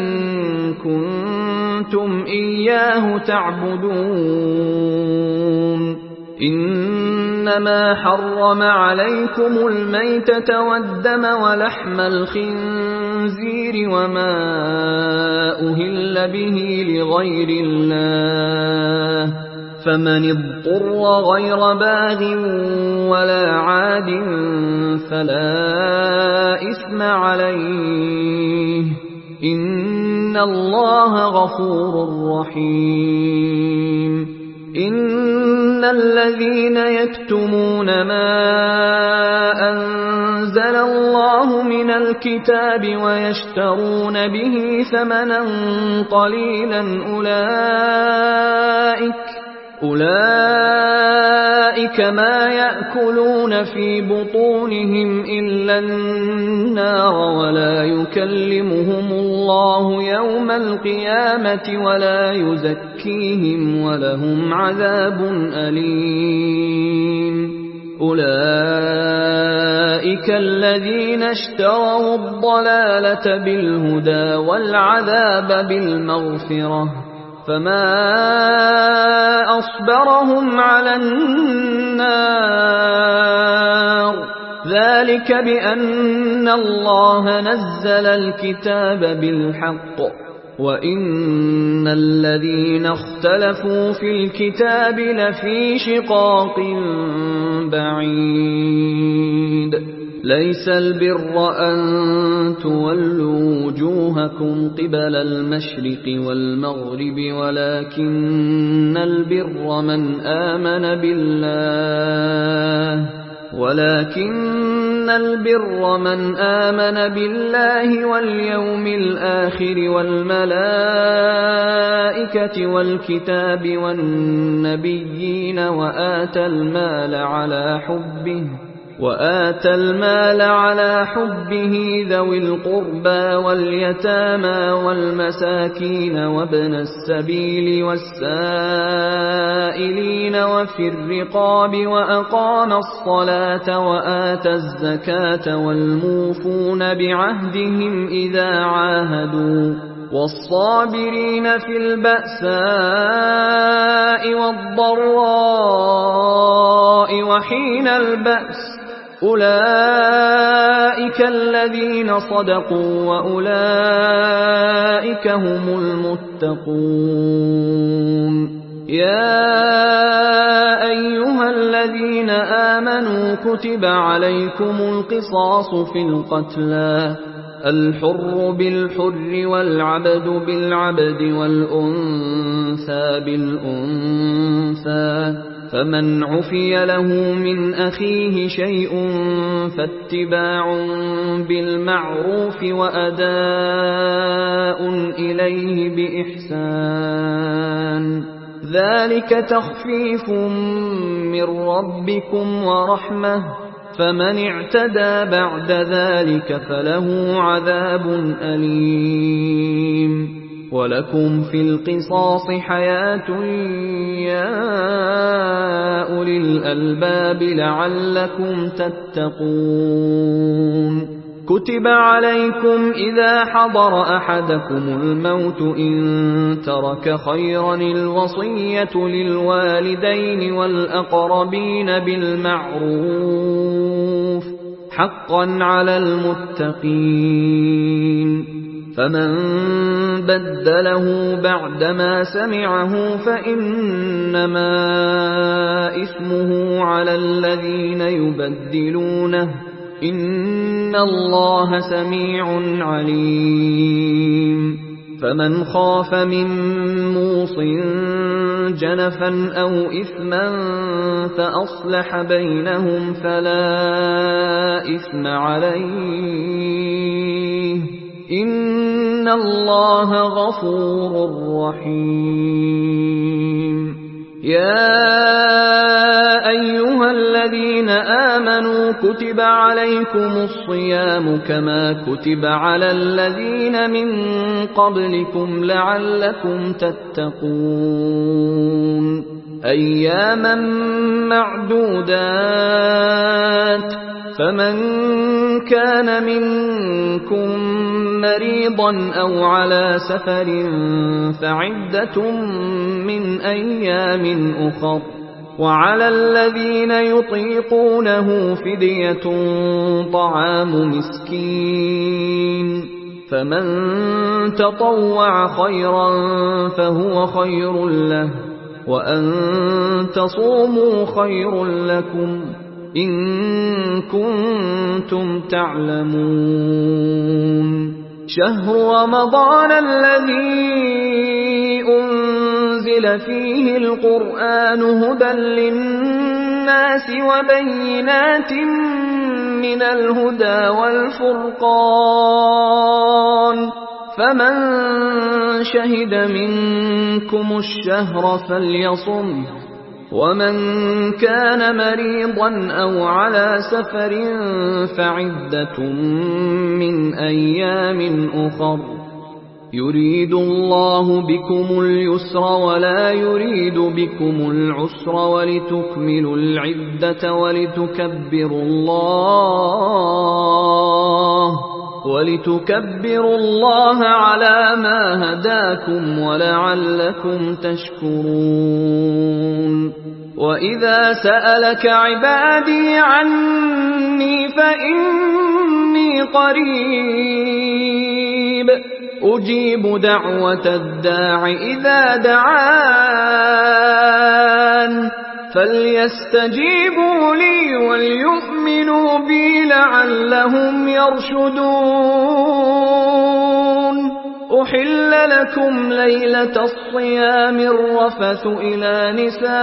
كنتم إياه تعبدون إنما حرم عليكم الميتة والدم ولحم الخنزير وما أهل به لغير الله فمن اضطر غير باغ ولا عاد فلا إثم عليه إن الله غفور رحيم إن الذين يكتمون ما أنزل الله من الكتاب ويشترون به ثمنا قليلا أولئك أولئك ما يأكلون في بطونهم إلا النار ولا يكلمهم الله يوم القيامة ولا يزكيهم ولهم عذاب أليم أولئك الذين اشتروا الضلالة بالهدى والعذاب بالمغفرة فما أصبرهم على النار ذلك بأن الله نزل الكتاب بالحق وإن الذين اختلفوا في الكتاب لفي شقاق بعيد ليس البر أن تولوا وجوهكم قبل المشرق والمغرب ولكن البر من آمن بالله ولكن البر من آمن بالله واليوم الآخر والملائكة والكتاب والنبيين وآتى المال على حبه وآتى المال على حبه ذوي القربى واليتامى والمساكين وابن السبيل والسائلين وفي الرقاب وأقام الصلاة وآتى الزكاة والموفون بعهدهم إذا عاهدوا والصابرين في البأساء والضراء وحين البأس أولئك الذين صدقوا وأولئك هم المتقون يا أيها الذين آمنوا كتب عليكم القصاص في القتلى الحر بالحر والعبد بالعبد والأنثى بالأنثى فمن عفي له من أخيه شيء فاتباع بالمعروف وأداء إليه بإحسان ذلك تخفيف من ربكم ورحمة فمن اعتدى بعد ذلك فله عذاب أليم ولكم في القصاص حياة يا أولي الألباب لعلكم تتقون كتب عليكم إذا حضر أحدكم الموت إن ترك خيرا الوصية للوالدين والأقربين بالمعروف حقا على المتقين فمن بدله بعدما سمعه فإنما إثمه على الذين يبدلونه إن الله سميع عليم فمن خاف من موص جنفا أو إثما فأصلح بينهم فلا إثم عليه إن الله غفور رحيم يا أيها الذين آمنوا كتب عليكم الصيام كما كتب على الذين من قبلكم لعلكم تتقون أياما معدودات فمن كان منكم مريضا أو على سفر فعدة من أيام أخر وعلى الذين يطيقونه فدية طعام مسكين فمن تطوع خيرا فهو خير له وأن تصوموا خير لكم إن كنتم تعلمون شهر رمضان الذي أنزل فيه القرآن هدى للناس وبينات من الهدى والفرقان فمن شهد منكم الشهر فليصمه ومن كان مريضا أو على سفر فعدة من أيام أخر يريد الله بكم اليسر ولا يريد بكم العسر ولتكملوا العدة ولتكبروا الله ولتكبروا الله على ما هداكم ولعلكم تشكرون وإذا سألك عبادي عني فإني قريب أجيب دعوة الداع إذا دعان فليستجيبوا لي وليؤمنوا بي لعلهم يرشدون أحل لكم ليلة الصيام الرفث إلى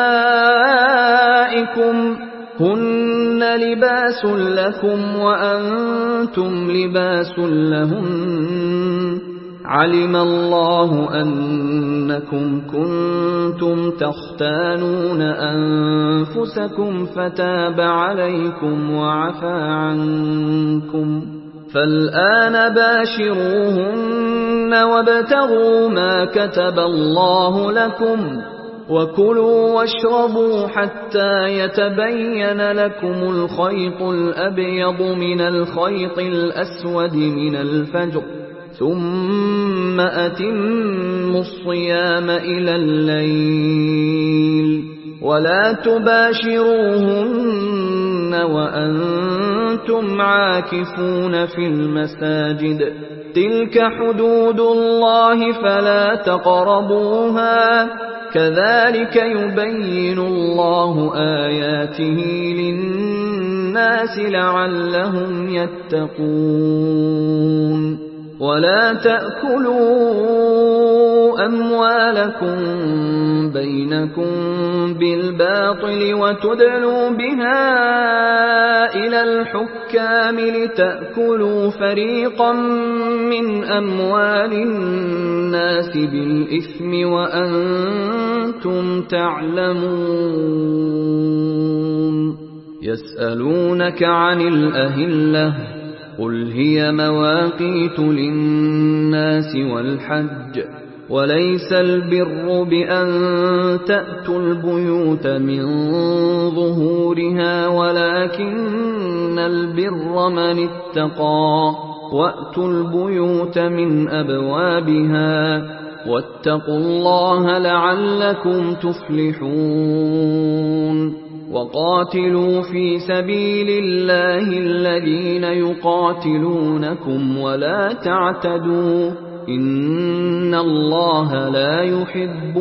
نسائكم هن لباس لكم وأنتم لباس لهن علم الله أنكم كنتم تختانون أنفسكم فتاب عليكم وعفى عنكم فالآن باشروهن وابتغوا ما كتب الله لكم وكلوا واشربوا حتى يتبين لكم الخيط الأبيض من الخيط الأسود من الفجر ثم أتموا الصيام إلى الليل ولا تباشروهن وأنتم عاكفون في المساجد تلك حدود الله فلا تقربوها كذلك يبين الله آياته للناس لعلهم يتقون ولا تأكلوا أموالكم بينكم بالباطل وتدلوا بها إلى الحكام لتأكلوا فريقا من أموال الناس بالإثم وأنتم تعلمون يسألونك عن الأهلة قل هي مواقيت للناس والحج وليس البر بأن تأتوا البيوت من ظهورها ولكن البر من اتقى وأتوا البيوت من أبوابها واتقوا الله لعلكم تفلحون وقاتلوا في سبيل الله الذين يقاتلونكم ولا تعتدوا إن الله لا يحب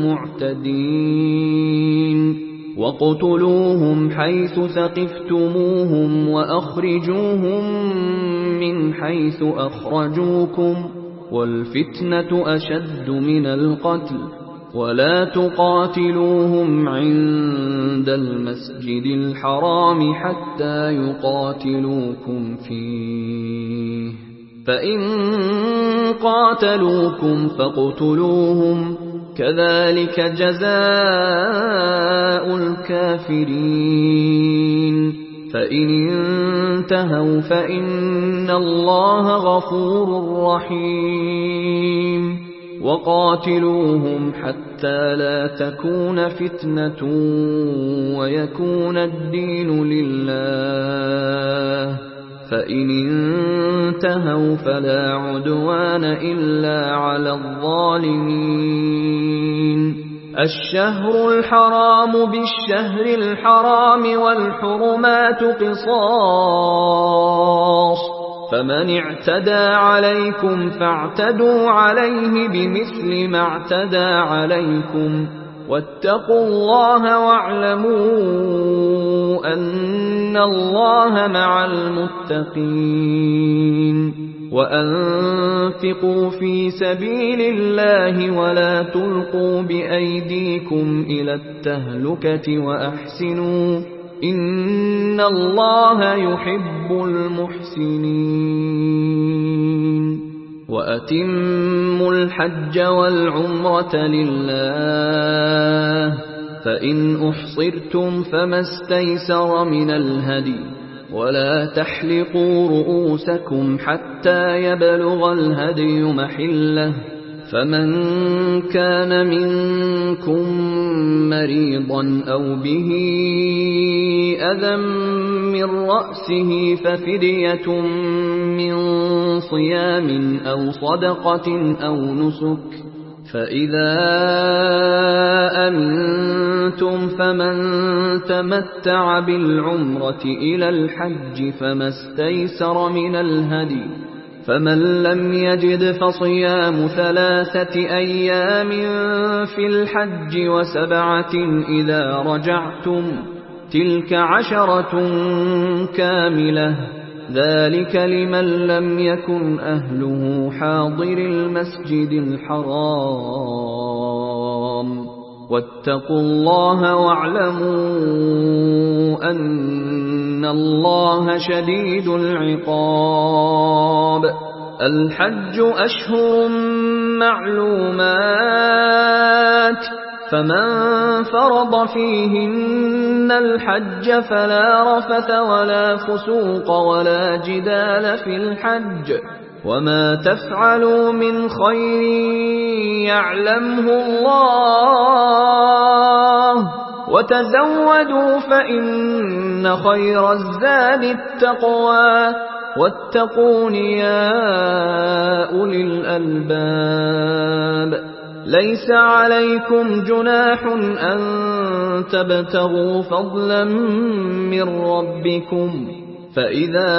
المعتدين وَاقْتُلُوهُمْ حَيْثُ ثَقِفْتُمُوهُمْ وَأَخْرِجُوهُمْ مِنْ حَيْثُ أَخْرَجُوكُمْ وَالْفِتْنَةُ أَشَدُّ مِنَ الْقَتْلِ وَلَا تُقَاتِلُوهُمْ عِندَ الْمَسْجِدِ الْحَرَامِ حَتَّى يُقَاتِلُوكُمْ فِيهِ فَإِنْ قَاتَلُوكُمْ فَاقْتُلُوهُمْ كَذَلِكَ جَزَاءُ الْكَافِرِينَ فَإِنِ انتهوا فَإِنَّ اللَّهَ غَفُورٌ رَّحِيمٌ وَقَاتِلُوهُمْ حَتَّى لَا تَكُونَ فِتْنَةٌ وَيَكُونَ الدِّينُ لِلَّهِ فَإِنِ انتهوا فَلَا عُدْوَانَ إِلَّا عَلَى الظَّالِمِينَ الشهر الحرام بالشهر الحرام والحرمات قصاص فمن اعتدى عليكم فاعتدوا عليه بمثل ما اعتدى عليكم واتقوا الله واعلموا أن الله مع المتقين وأنفقوا في سبيل الله ولا تلقوا بأيديكم إلى التهلكة وأحسنوا إن الله يحب المحسنين وأتموا الحج والعمرة لله فإن أحصرتم فما استيسر من الهدي ولا تحلقوا رؤوسكم حتى يبلغ الهدي محله فمن كان منكم مريضا أو به أذى من رأسه ففدية من صيام أو صدقة أو نسك فإذا أمنتم فمن تمتع بالعمرة إلى الحج فما استيسر من الهدي فمن لم يجد فصيام ثلاثة أيام في الحج وسبعة إذا رجعتم تلك عشرة كاملة ذلك لمن لم يكن أهله حاضر المسجد الحرام واتقوا الله واعلموا أن الله شديد العقاب الحج أشهر معلومات فمن فرض فيهن الحج فلا رفث ولا فسوق ولا جدال في الحج وما تفعلوا من خير يعلمه الله وتزودوا فإن خير الزاد التقوى واتقون يا أولي الألباب ليس عليكم جناح أن تبتغوا فضلا من ربكم فإذا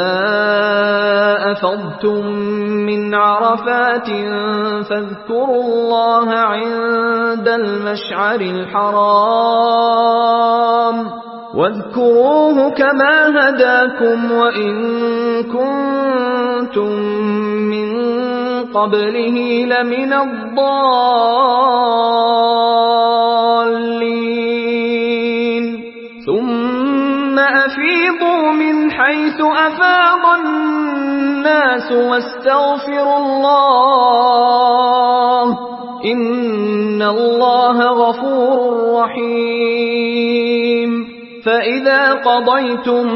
أفضتم من عرفات فاذكروا الله عند المشعر الحرام واذكروه كما هداكم وإن كنتم من قبله لمن الضالين ثم أفيضوا من حيث أفاض الناس واستغفروا الله إن الله غفور رحيم فإذا قضيتم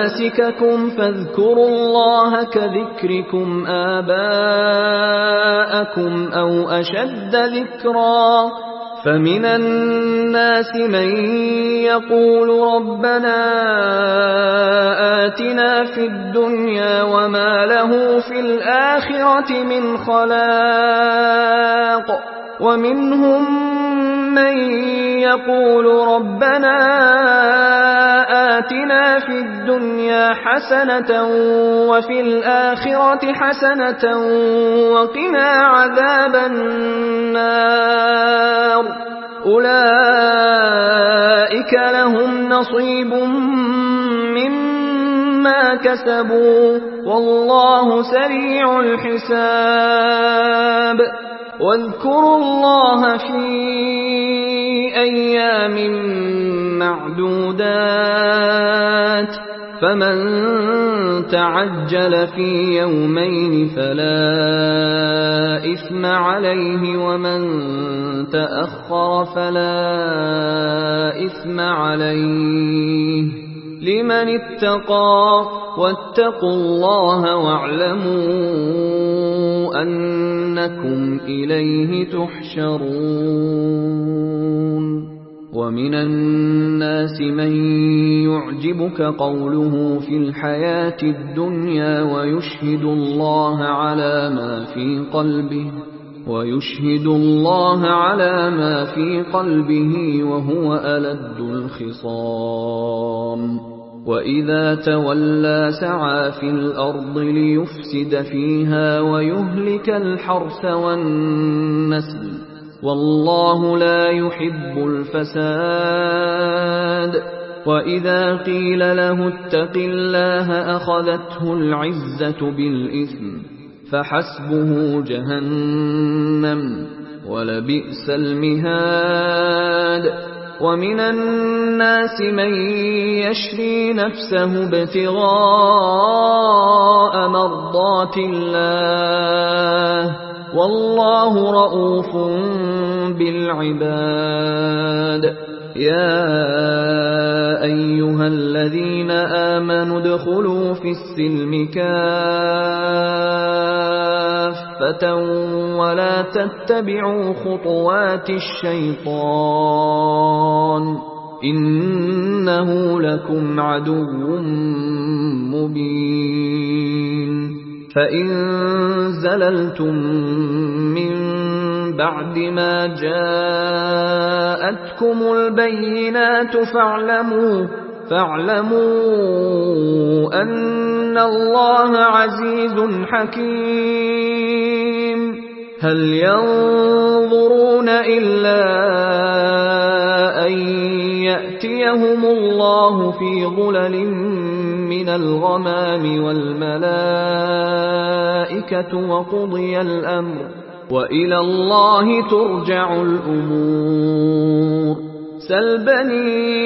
مناسككم فاذكروا الله كذكركم آباءكم آباءكم أو أشد ذكرا فمن الناس من يقول ربنا آتنا في الدنيا وما له في الآخرة من خلاق ومنهم من يقول ربنا آتنا في الدنيا حسنة وفي الآخرة حسنة وقنا عذاب النار أولئك لهم نصيب مما كسبوا والله سريع الحساب واذكروا الله في أيام معدودات فمن تعجل في يومين فلا إثم عليه ومن تأخر فلا إثم عليه لمن اتقى واتقوا الله واعلموا أنكم إليه تحشرون ومن الناس من يعجبك قوله في الحياة الدنيا ويشهد الله على ما في قلبه ويشهد الله على ما في قلبه وهو ألد الخصام وإذا تولى سعى في الأرض ليفسد فيها ويهلك الحرث والنسل والله لا يحب الفساد وإذا قيل له اتق الله أخذته العزة بالإثم فحسبه جهنم ولبئس المهاد ومن الناس من يشري نفسه ابتغاء مرضات الله والله رؤوف بالعباد يا أيها الذين آمنوا ادخلوا في السلم كافة ولا تتبعوا خطوات الشيطان إنه لكم عدو مبين فإن زللتم من بعد ما جاءتكم البينات فاعلموا فاعلموا أن الله عزيز حكيم هل ينظرون إلا أن يأتيهم الله في ظلل من الغمام والملائكة وقضي الأمر وإلى الله ترجع الأمور سل بني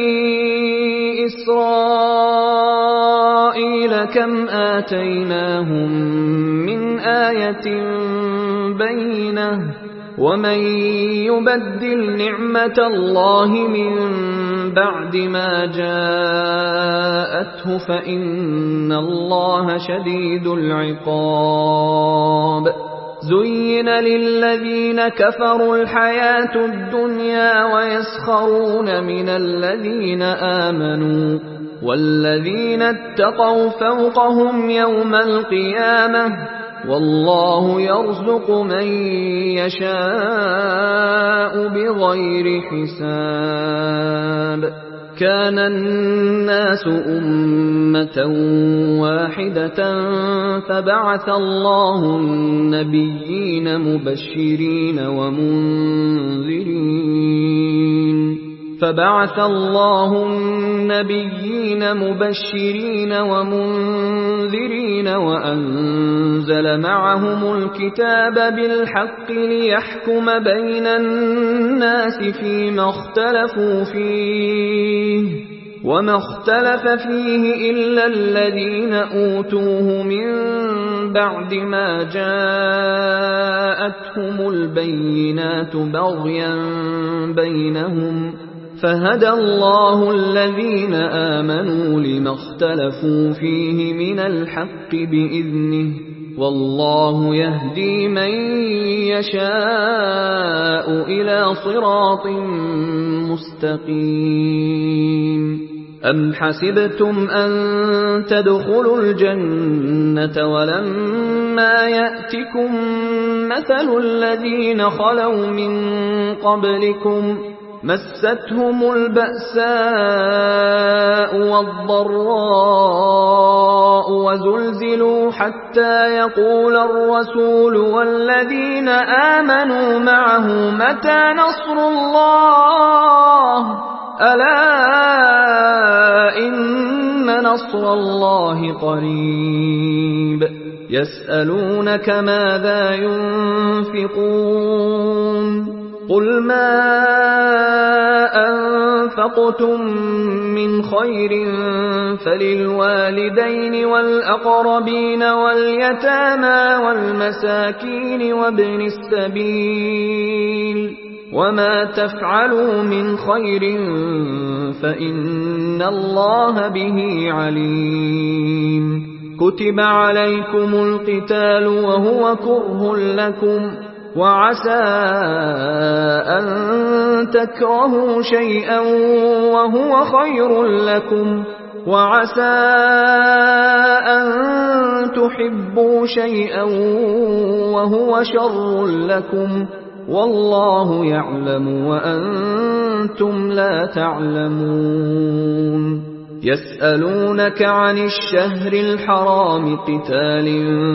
إسرائيل كم آتيناهم من آية بينة ومن يبدل نعمة الله من بعد ما جاءته فإن الله شديد العقاب زين للذين كفروا الحياة الدنيا ويسخرون من الذين آمنوا والذين اتقوا فوقهم يوم القيامة والله يرزق من يشاء بغير حساب كان الناس أمة واحدة فبعث الله النبيين مبشرين ومنذرين فبعث الله النبيين مبشرين ومنذرين وأنزل معهم الكتاب بالحق ليحكم بين الناس فيما اختلفوا فيه وما اختلف فيه إلا الذين أوتوه من بعد ما جاءتهم البينات بغيا بينهم فهدى الله الذين آمنوا لما اختلفوا فيه من الحق بإذنه والله يهدي من يشاء إلى صراط مستقيم أم حسبتم أن تدخلوا الجنة ولما يأتكم مثل الذين خلوا من قبلكم مستهم البأساء والضراء وزلزلوا حتى يقول الرسول والذين آمنوا معه متى نصر الله ألا إن نصر الله قريب يسألونك ماذا ينفقون قل ما أنفقتم من خير فللوالدين والأقربين واليتامى والمساكين وابن السبيل وما تفعلوا من خير فإن الله به عليم كتب عليكم القتال وهو كره لكم وعسى أن تكرهوا شيئا وهو خير لكم وعسى أن تحبوا شيئا وهو شر لكم والله يعلم وأنتم لا تعلمون يسألونك عن الشهر الحرام قتال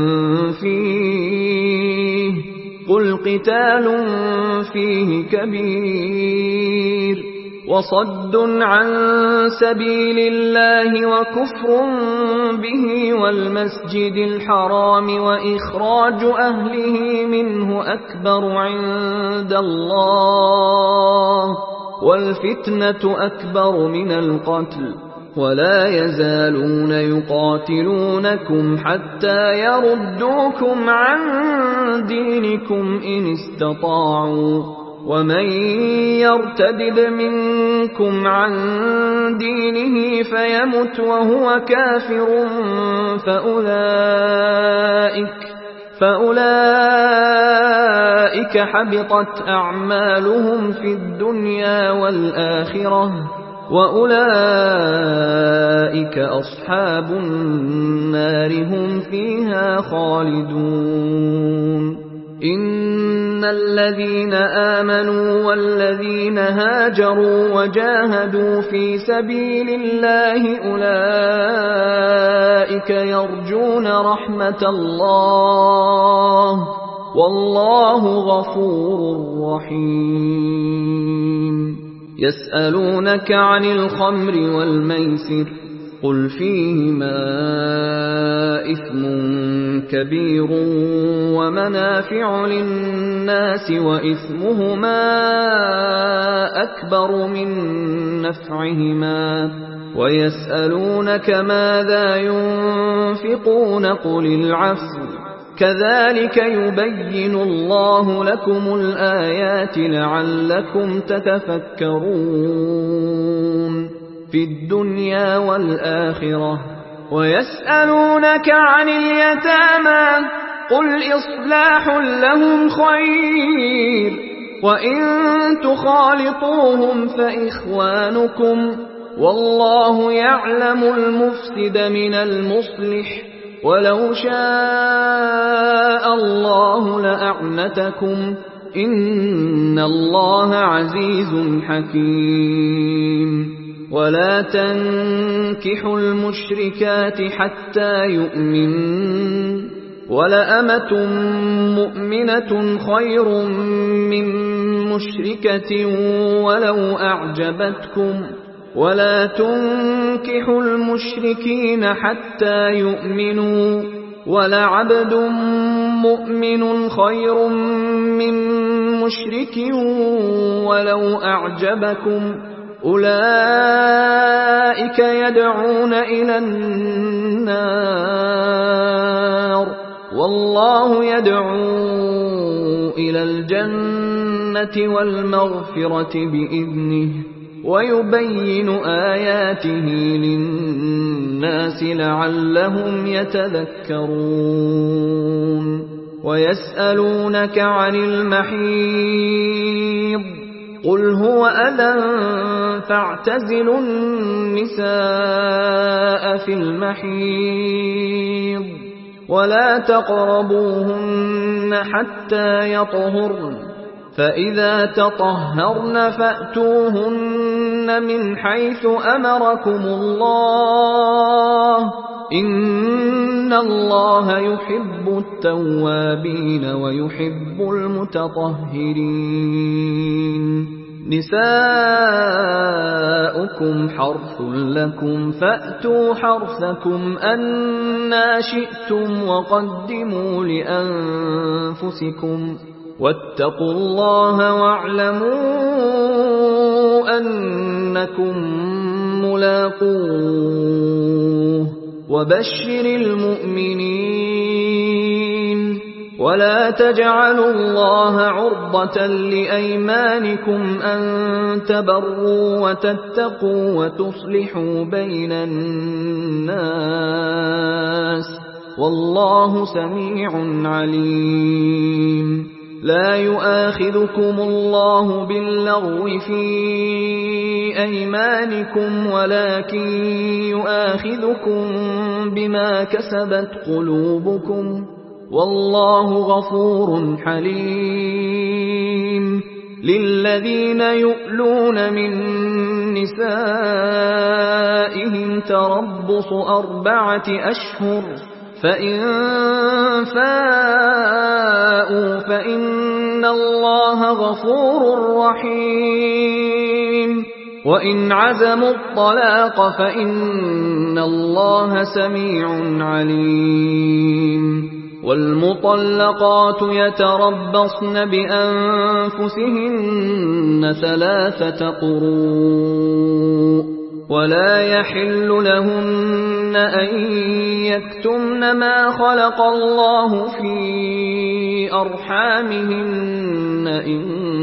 فيه قل قتال فيه كبير وصد عن سبيل الله وكفر به والمسجد الحرام وإخراج أهله منه أكبر عند الله والفتنة أكبر من القتل ولا يزالون يقاتلونكم حتى يردوكم عن دينكم إن استطاعوا ومن يرتد منكم عن دينه فيمت وهو كافر فأولئك فأولئك حبطت أعمالهم في الدنيا والآخرة وأولئك أصحاب النار هم فيها خالدون إن الذين آمنوا والذين هاجروا وجاهدوا في سبيل الله أولئك يرجون رحمة الله والله غفور رحيم يسألونك عن الخمر والميسر قل فيهما إثم كبير ومنافع للناس وإثمهما أكبر من نفعهما ويسألونك ماذا ينفقون قل العفو كذلك يبين الله لكم الآيات لعلكم تتفكرون في الدنيا والآخرة ويسألونك عن اليتامى قل إصلاح لهم خير وإن تخالطوهم فإخوانكم والله يعلم المفسد من المصلح ولو شاء الله لأعنتكم إن الله عزيز حكيم ولا تنكحوا المشركات حتى يؤمنن ولأمة مؤمنة خير من مشركة ولو أعجبتكم ولا تنكحوا المشركين حتى يؤمنوا ولعبد مؤمن خير من مشرك ولو أعجبكم أولئك يدعون إلى النار والله يدعو إلى الجنة والمغفرة بإذنه ويبين آياته للناس لعلهم يتذكرون ويسألونك عن المحيض قل هو أذى فاعتزلوا النساء في المحيض ولا تقربوهن حتى يطهرن فإذا تطهرن فأتوهن من حيث أمركم الله إن الله يحب التوابين ويحب المتطهرين نساؤكم حرث لكم فأتوا حرثكم أنى شئتم وقدموا لأنفسكم واتقوا الله واعلموا أنكم ملاقوه وبشر المؤمنين ولا تجعلوا الله عرضة لأيمانكم أن تبروا وتتقوا وتصلحوا بين الناس والله سميع عليم لا يؤاخذكم الله باللغو في أيمانكم ولكن يؤاخذكم بما كسبت قلوبكم والله غفور حليم للذين يؤلون من نسائهم تربص أربعة أشهر فإن فاءوا فإن الله غفور رحيم وإن عزموا الطلاق فإن الله سميع عليم والمطلقات يتربصن بأنفسهن ثلاثة قروء ولا يحل لهن أن يكتمن ما خلق الله في أرحامهن إن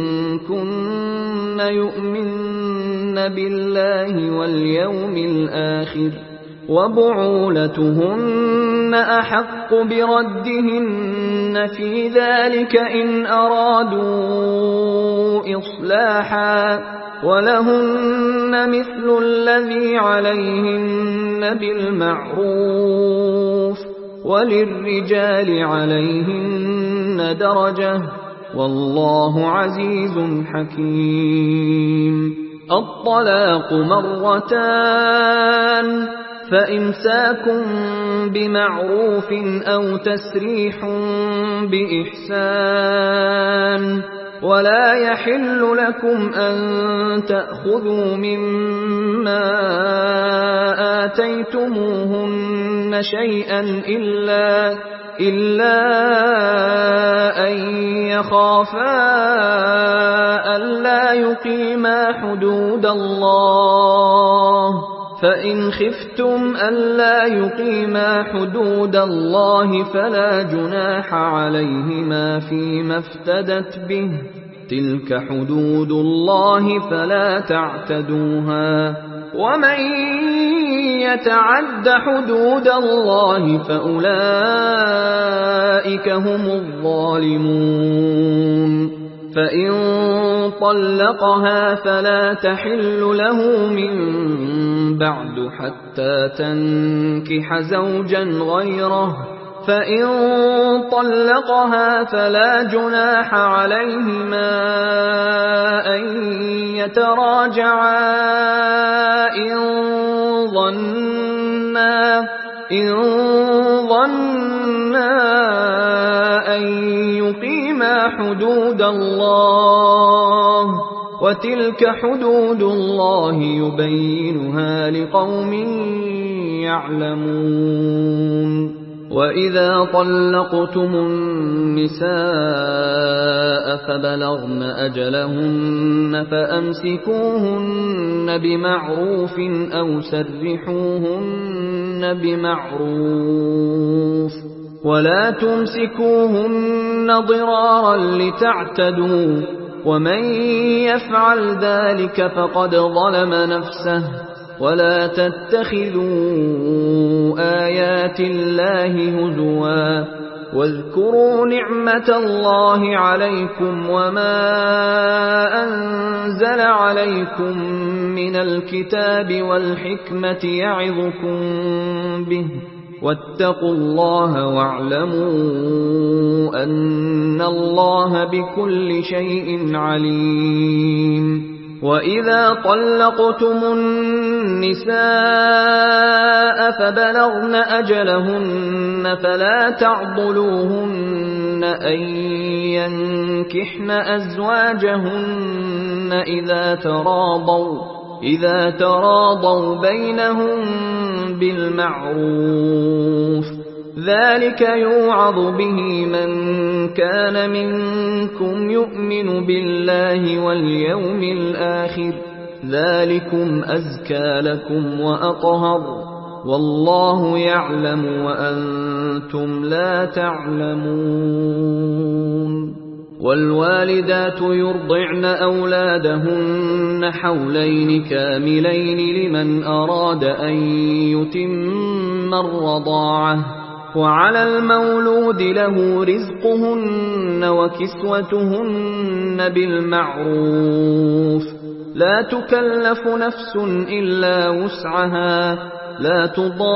كن يؤمن بالله واليوم الآخر وبعولتهن أحق بردهن في ذلك إن أرادوا إصلاحا ولهن مثل الذي عليهن بالمعروف وللرجال عليهن درجة والله عزيز حكيم الطلاق مرتان فإمساك بمعروف أو تسريح بإحسان ولا يحل لكم أن تأخذوا مما آتيتموهن شيئا إلا إلا أن يخافا ألا يقيما حدود الله فإن خفتم ألا يقيما حدود الله فلا جناح عليهما فيما افتدت به تلك حدود الله فلا تعتدوها ومن يتعد حدود الله فأولئك هم الظالمون فإن طلقها فلا تحل له من بعد حتى تنكح زوجا غيره فإن طلقها فلا جناح عليهما أن يتراجعا إن ظنا إن ظنا أن يقيما حدود الله وتلك حدود الله يبينها لقوم يعلمون وإذا طلقتم النساء فبلغن أجلهن فأمسكوهن بمعروف أو سرحوهن بمعروف ولا تمسكوهن ضرارا لتعتدوا ومن يفعل ذلك فقد ظلم نفسه ولا تتخذوا آيات الله هزوا واذكروا نعمة الله عليكم وما أنزل عليكم من الكتاب والحكمة يعظكم به واتقوا الله واعلموا أن الله بكل شيء عليم. وإذا طلقتم النساء فبلغن أجلهن فلا تعضلوهن أن ينكحن أزواجهن إذا تراضوا إذا تراضوا بينهم بالمعروف ذلك يوعظ به من كان منكم يؤمن بالله واليوم الآخر ذلكم أزكى لكم وأطهر والله يعلم وأنتم لا تعلمون. والوالدات يرضعن أولادهن حولين كاملين لمن أراد أن يتم الرضاعة وعلى المولود له رزقهن وكسوتهن بالمعروف لا تكلف نفس إلا وسعها لا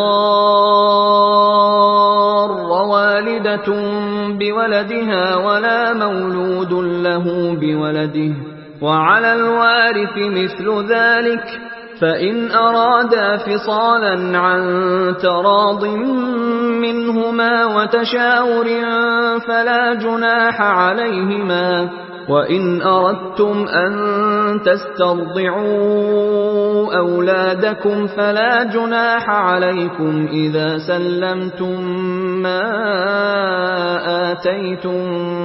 تضار والدة بولدها ولا مولود له بولده وعلى الوارث مثل ذلك فإن أرادا فصالا عن تراض منهما وتشاور فلا جناح عليهما وإن أردتم أن تسترضعوا أولادكم فلا جناح عليكم إذا سلمتم ما آتيتم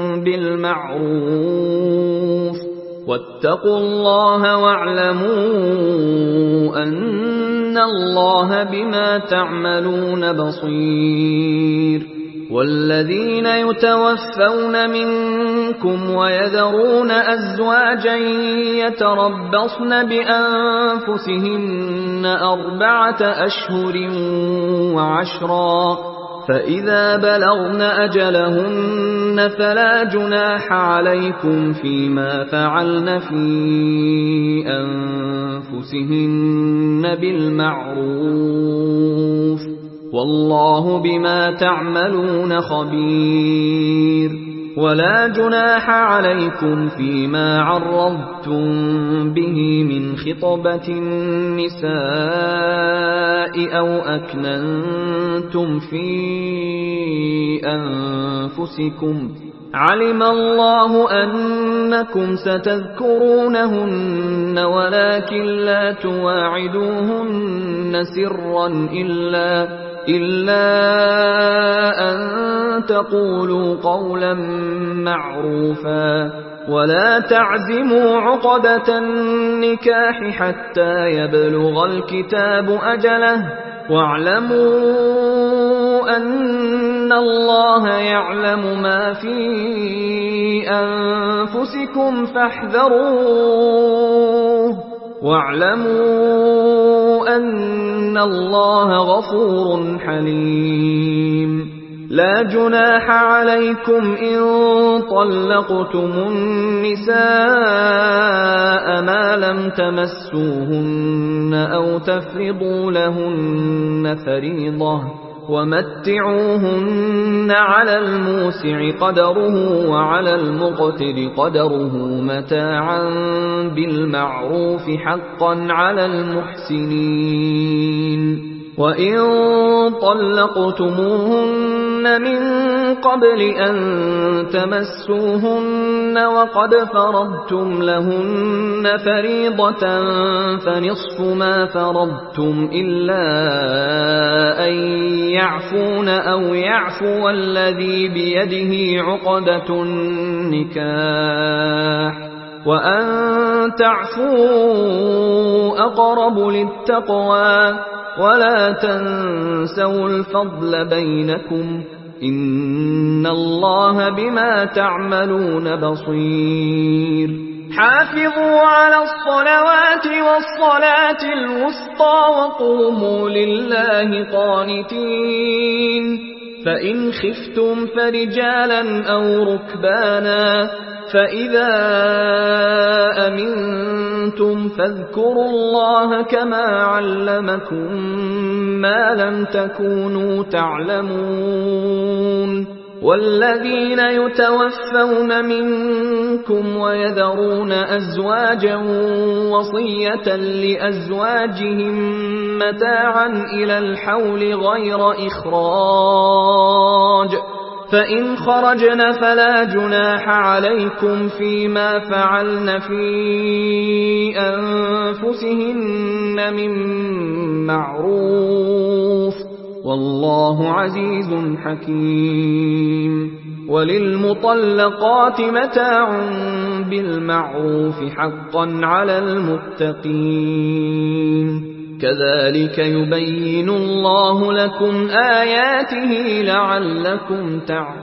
بالمعروف واتقوا الله واعلموا أن الله بما تعملون بصير. والذين يتوفون منكم ويذرون أزواجا يتربصن بأنفسهن أربعة أشهر وعشرا فإذا بلغن أجلهن فلا جناح عليكم فيما فعلن في أنفسهن بالمعروف والله بما تعملون خبير. ولا جناح عليكم فيما عرضتم به من خطبة النساء أو أكننتم في أنفسكم علم الله أنكم ستذكرونهن ولكن لا تواعدوهن سرا إلا إلا أن تقولوا قولا معروفا ولا تعزموا عقدة النكاح حتى يبلغ الكتاب أجله واعلموا أن الله يعلم ما في أنفسكم فاحذروه واعلموا أن الله غفور حليم. لا جناح عليكم إن طلقتم النساء ما لم تمسوهن أو تفرضوا لهن فريضة ومتعوهن على الموسع قدره وعلى المقتر قدره متاعا بالمعروف حقا على المحسنين. وإن طلقتموهن من قبل أن تمسوهن وقد فرضتم لهن فريضة فنصف ما فرضتم إلا أن يعفون أو يعفو الذي بيده عقدة النكاح وأن تعفوا أقرب للتقوى ولا تنسوا الفضل بينكم إن الله بما تعملون بصير. حافظوا على الصلوات والصلاة الوسطى وقوموا لله قانتين فإن خفتم فرجالا أو ركبانا فإذا أمنتم فاذكروا الله كما علمكم ما لم تكونوا تعلمون والذين يتوفون منكم ويذرون أزواجا وصية لأزواجهم متاعا إلى الحول غير إخراج فإن خرجن فلا جناح عليكم فيما فعلن في أنفسهن من معروف والله عزيز حكيم وللمطلقات متاع بالمعروف حقا على المتقين كذلك يبين الله لكم آياته لعلكم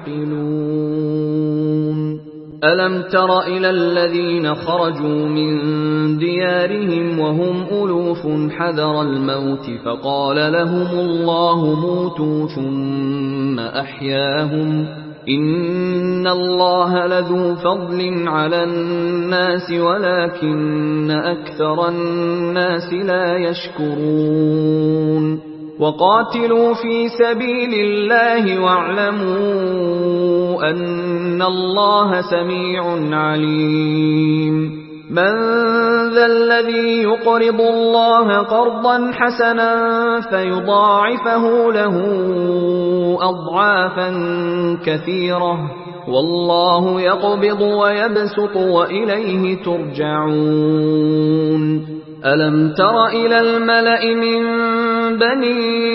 تعقلون ألم تر إلى الذين خرجوا من ديارهم وهم ألوف حذر الموت فقال لهم الله موتوا ثم أحياهم إن الله لذو فضل على الناس ولكن أكثر الناس لا يشكرون وقاتلوا في سبيل الله واعلموا أن الله سميع عليم من ذا الذي يقرض الله قرضا حسنا فيضاعفه له أضعافا كثيرة والله يقبض ويبسط وإليه ترجعون ألم تر إلى الملأ من بني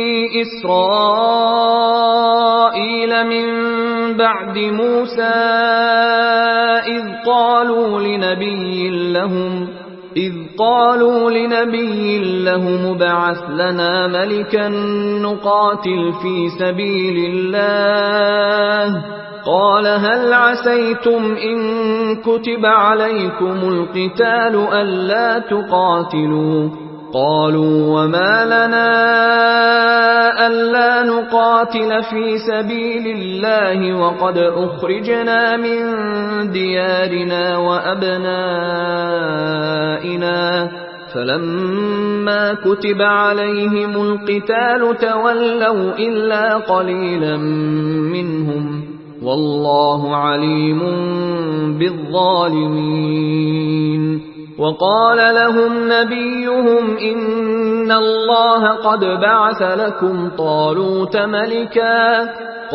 إسرائيل من بعد موسى إذ قالوا لنبي لهم إذ قالوا لنبي لهم ابعث لنا ملكا نقاتل في سبيل الله قال هل عسيتم إن كتب عليكم القتال ألا تقاتلوا قالوا وما لنا ألا نقاتل في سبيل الله وقد أخرجنا من ديارنا وأبنائنا فلما كتب عليهم القتال تولوا إلا قليلا منهم والله عليم بالظالمين وقال لهم نبيهم إن الله قد بعث لكم طالوت ملكا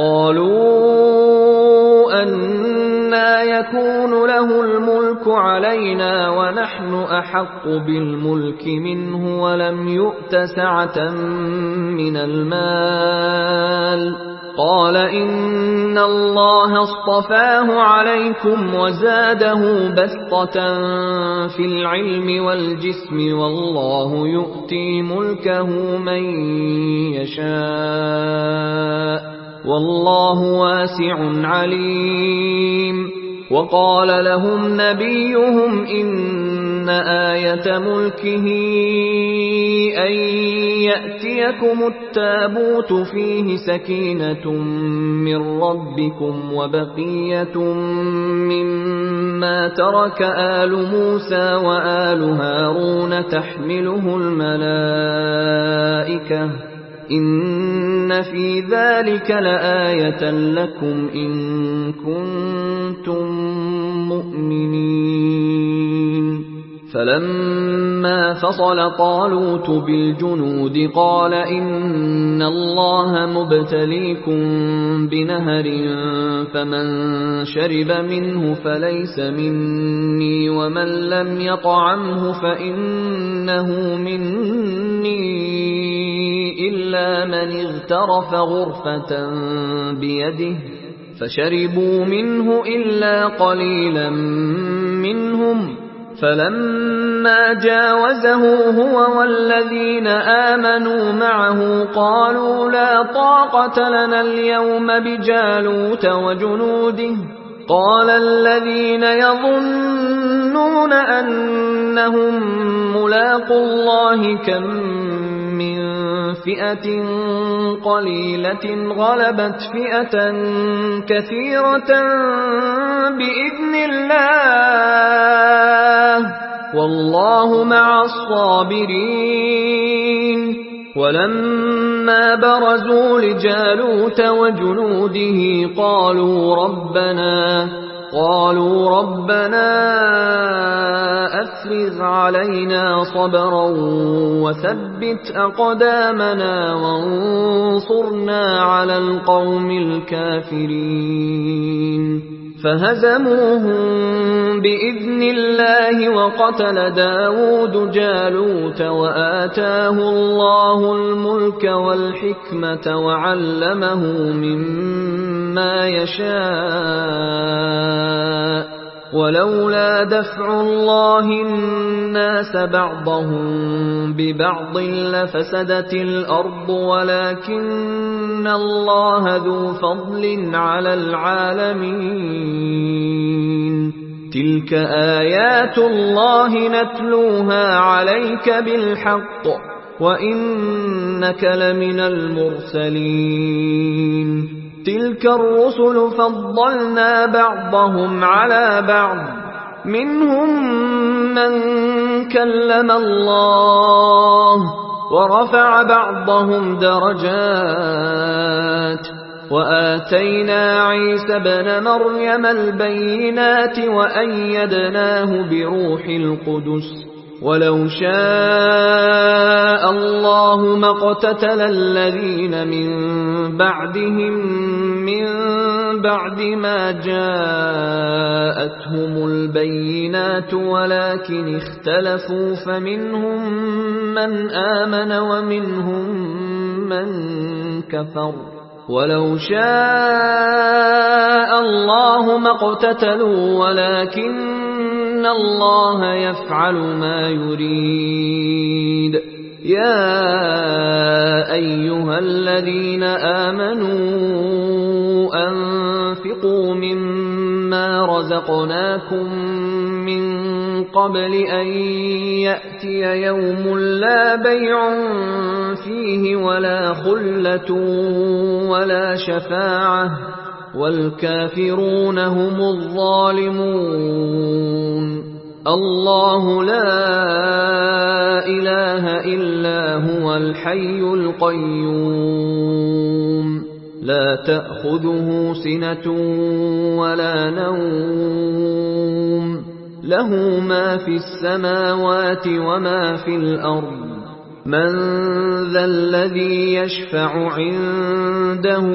قالوا أنى يكون له الملك علينا ونحن أحق بالملك منه ولم يؤت سعة من المال قال إن الله اصطفاه عليكم وزاده بسطة في العلم والجسم والله يؤتي ملكه من يشاء والله واسع عليم وقال لهم نبيهم إن آية ملكه أن يأتيكم التابوت فيه سكينة من ربكم وبقية مما ترك آل موسى وآل هارون تحمله الملائكة إن في ذلك لآية لكم إن كنتم مؤمنين فلما فصل طالوت بالجنود قال إن الله مبتليكم بنهر فمن شرب منه فليس مني ومن لم يطعمه فإنه مني إلا من اغترف غرفة بيده فشربوا منه إلا قليلا منهم فلما جاوزه هو والذين آمنوا معه قالوا لا طاقة لنا اليوم بجالوت وجنوده قال الذين يظنون أنهم ملاقو الله كم من فئة قليلة غلبت فئة كثيرة بإذن الله والله مع الصابرين ولما برزوا لجالوت وجنوده قالوا ربنا قالوا ربنا أفرغ علينا صبرا وثبت أقدامنا وانصرنا على القوم الكافرين فهزموهم بإذن الله وقتل داود جالوت وآتاه الله الملك والحكمة وعلمه مما يشاء ولولا دفع الله الناس بعضهم ببعض لفسدت الأرض ولكن الله ذو فضل على العالمين تلك آيات الله نتلوها عليك بالحق وإنك لمن المرسلين تلك الرسل فضلنا بعضهم على بعض منهم من كلم الله ورفع بعضهم درجات وآتينا عيسى ابن مريم البينات وأيدناه بروح القدس ولو شاء الله ما اقتتل الذين من بعدهم من بعد ما جاءتهم البينات ولكن اختلفوا فمنهم من آمن ومنهم من كفر ولو شاء الله ما اقتتلوا ولكن الله يفعل ما يريد يا أيها الذين آمنوا أنفقوا مما رزقناكم من قبل أن يأتي يوم لا بيع فيه ولا خلة ولا شفاعة والكافرون هم الظالمون الله لا إله إلا هو الحي القيوم لا تأخذه سنة ولا نوم له ما في السماوات وما في الأرض من ذا الذي يشفع عنده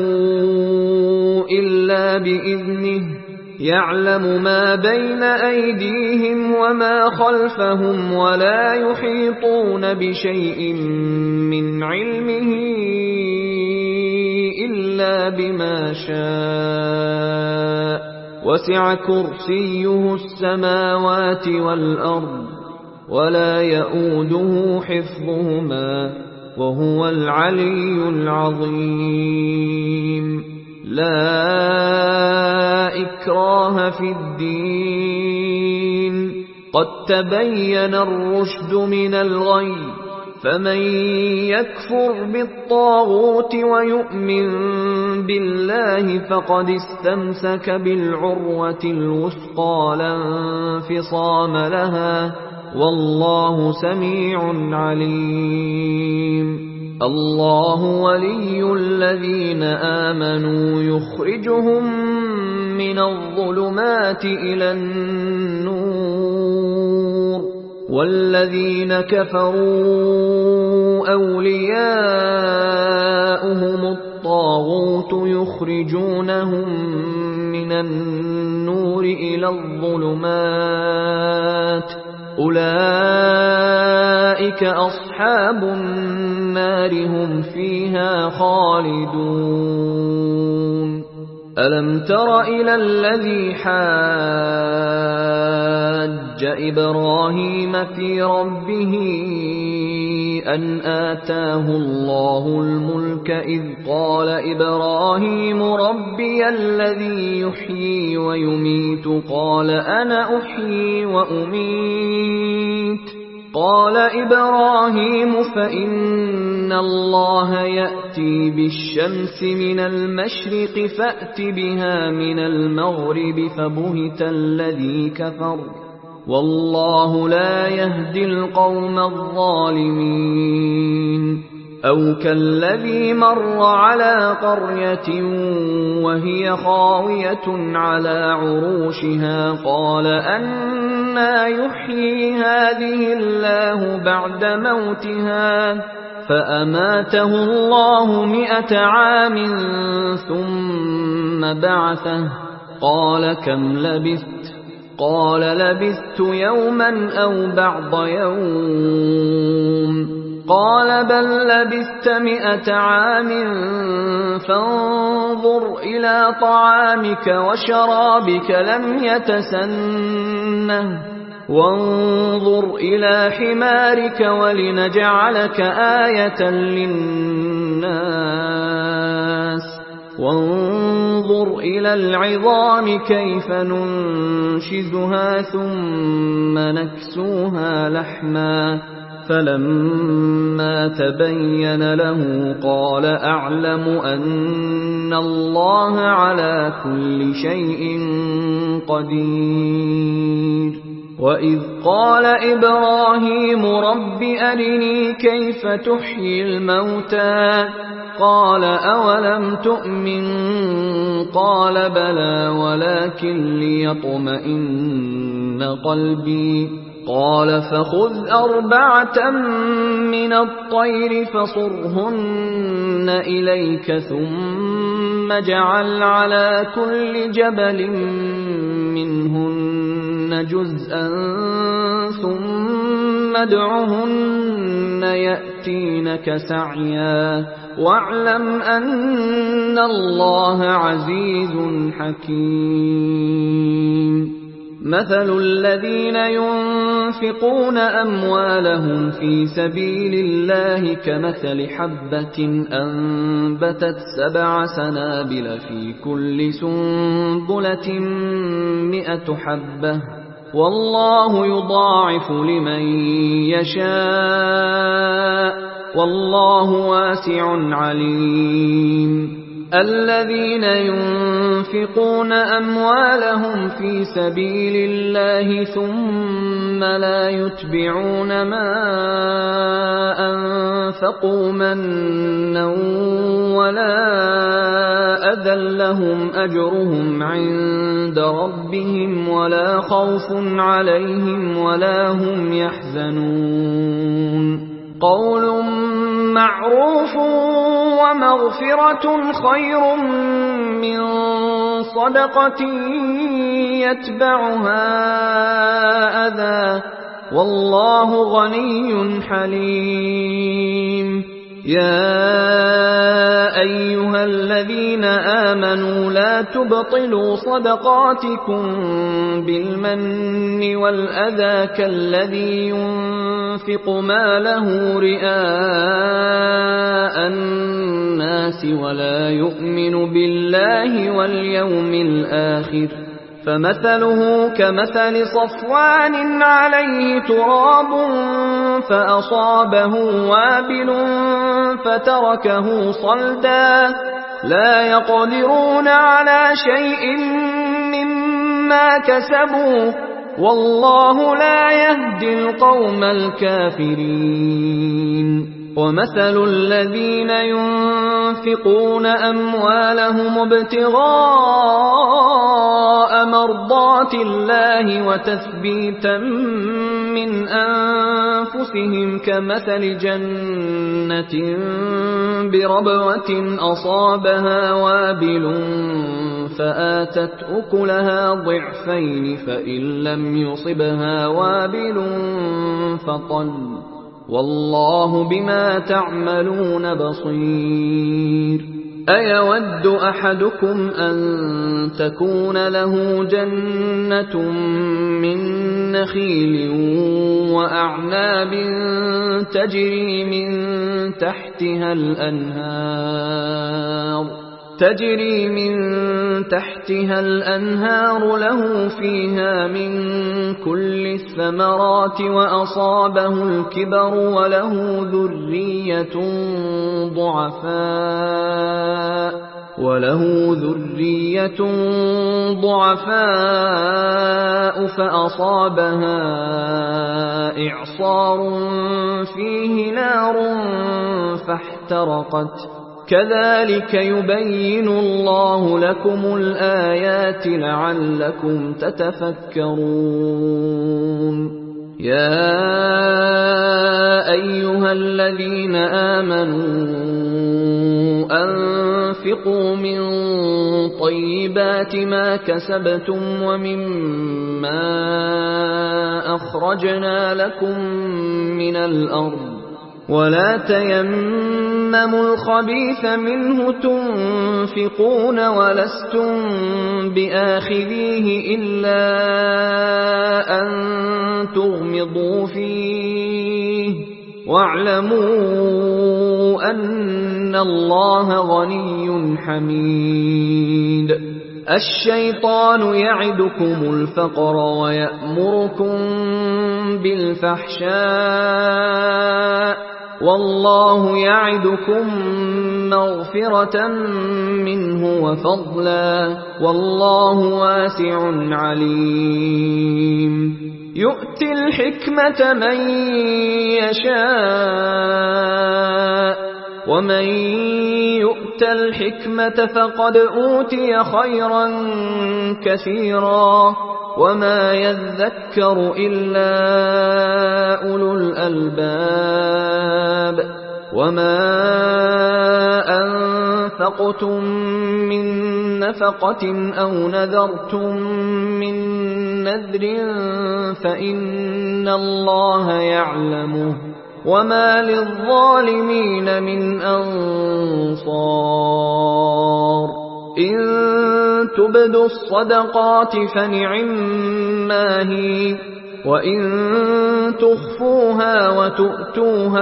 إلا بإذنه يعلم ما بين أيديهم وما خلفهم ولا يحيطون بشيء من علمه إلا بما شاء وسع كرسيه السماوات والأرض ولا يؤوده حفظهما وهو العلي العظيم لا إكراه في الدين قد تبين الرشد من الغي فمن يكفر بالطاغوت ويؤمن بالله فقد استمسك بالعروة الوثقى لا انفصام لها والله سميع عليم الله ولي الذين آمنوا يخرجهم من الظلمات إلى النور والذين كفروا أولياؤهم الطاغوت يخرجونهم من النور إلى الظلمات أولئك أصحاب النار هم فيها خالدون ألم تر إلى الذي حاج إبراهيم في ربه أن آتاه الله الملك إذ قال إبراهيم ربي الذي يحيي ويميت قال أنا أحيي وأميت قال إبراهيم فإن الله يأتي بالشمس من المشرق فأت بها من المغرب فبهت الذي كفر والله لا يهدي القوم الظالمين أو كالذي مر على قرية وهي خاوية على عروشها قال أنى يحيي هذه الله بعد موتها فأماته الله مئة عام ثم بعثه قال كم لبثت قال لبثت يوما أو بعض يوم قال بل لبثت مئة عام فانظر إلى طعامك وشرابك لم يتسنه وانظر إلى حمارك ولنجعلك آية للناس وانظر إلى العظام كيف ننشزها ثم نكسوها لحما فلما تبين له قال أعلم أن الله على كل شيء قدير وإذ قال إبراهيم رب أرني كيف تحيي الموتى قال أولم تؤمن قال بلى ولكن ليطمئن قلبي قال فخذ أربعة من الطير فصرهن إليك ثم اجعل على كل جبل منهن جزءا ثم ادعهن يأتينك سعيا واعلم أن الله عزيز حكيم مثل الذين ينفقون أموالهم في سبيل الله كمثل حبة أنبتت سبع سنابل في كل سنبلة مئة حبة والله يضاعف لمن يشاء والله واسع عليم الذين ينفقون أموالهم في سبيل الله ثم لا يتبعون ما أنفقوا منا ولا أذى لهم أجرهم عند ربهم ولا خوف عليهم ولا هم يحزنون قول معروف ومغفرة خير من صدقة يتبعها أذى والله غني حليم يا أيها الذين آمنوا لا تبطلوا صدقاتكم بالمن والأذى كالذي ينفق ماله رئاء الناس ولا يؤمن بالله واليوم الآخر فمثله كمثل صفوان عليه تراب فأصابه وابل فتركه صلدا لا يقدرون على شيء مما كسبوا والله لا يهدي القوم الكافرين ومثل الذين ينفقون أموالهم ابتغاء مرضات الله وتثبيتا من أنفسهم كمثل جنة بربوة أصابها وابل فآتت أكلها ضعفين فإن لم يصبها وابل فطل والله بما تعملون بصير أيود أحدكم أن تكون له جنة من نخيل وأعناب تجري من تحتها الأنهار تجري من تحتها الأنهار له فيها من كل الثمرات وأصابه الكبر وله ذرية ضعفاء وله ذرية ضعفاء فأصابها إعصار فيه نار فاحترقت كذلك يبين الله لكم الآيات لعلكم تتفكرون يا أيها الذين آمنوا أنفقوا من طيبات ما كسبتم ومما أخرجنا لكم من الأرض ولا تيمموا الخبيث منه تنفقون ولستم بآخذيه إلا أن تغمضوا فيه واعلموا أن الله غني حميد الشيطان يعدكم الفقر ويأمركم بالفحشاء والله يعدكم مغفرة منه وفضلا والله واسع عليم يؤتي الحكمة من يشاء ومن يؤت الحكمة فقد أوتي خيرا كثيرا وما يذكر إلا أولو الألباب وما أنفقتم من نفقة أو نذرتم من نذر فإن الله يعلمه وما للظالمين من أنصار إن تبدوا الصدقات فنعما هي وإن تخفوها وتؤتوها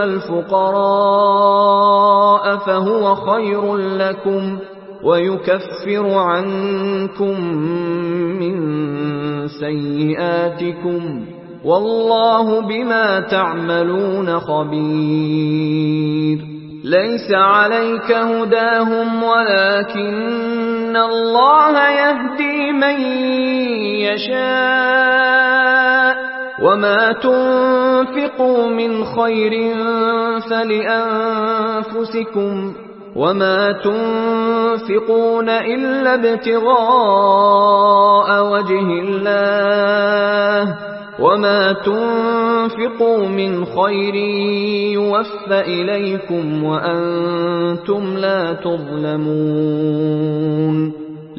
الفقراء فهو خير لكم ويكفر عنكم من سيئاتكم والله بما تعملون خبير ليس عليك هداهم ولكن الله يهدي من يشاء وما تنفقوا من خير فلأنفسكم وما تنفقون إلا ابتغاء وجه الله وما تنفقوا من خير يوفى إليكم وأنتم لا تظلمون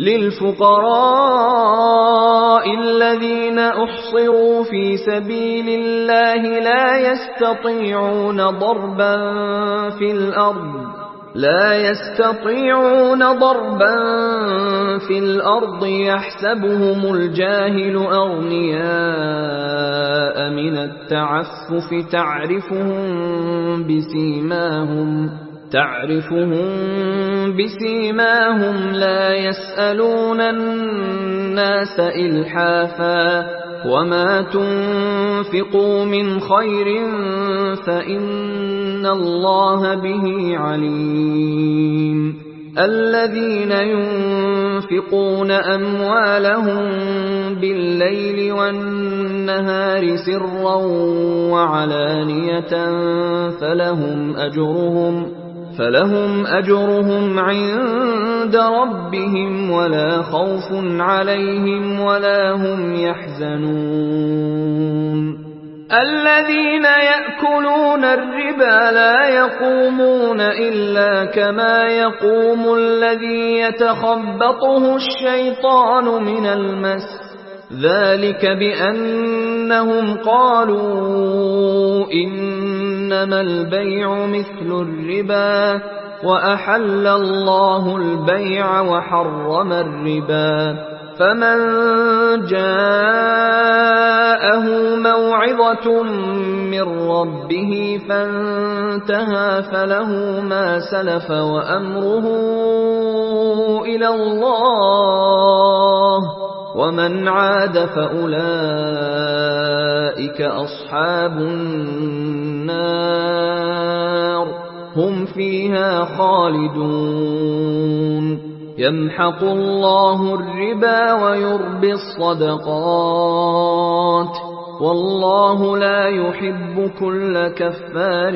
للفقراء الذين أحصروا في سبيل الله لا يستطيعون ضربا في الأرض لا يستطيعون ضربا في الأرض يحسبهم الجاهل أغنياء من التعفف تعرفهم بسيماهم تعرفهم بسيماهم لا يسألون الناس إلحافا وما تنفقوا من خير فإن الله به عليم الذين ينفقون أموالهم بالليل والنهار سرا وعلانية فلهم أجرهم فلهم أجرهم عند ربهم ولا خوف عليهم ولا هم يحزنون الذين يأكلون الربا لا يقومون إلا كما يقوم الذي يتخبطه الشيطان من المس ذلك بأنهم قالوا إنما البيع مثل الربا وأحل الله البيع وحرم الربا فمن جاءه موعظة من ربه فانتهى فله ما سلف وأمره إلى الله ومن عاد فأولئك أصحاب النار هم فيها خالدون يمحق الله الربا ويربي الصدقات والله لا يحب كل كفار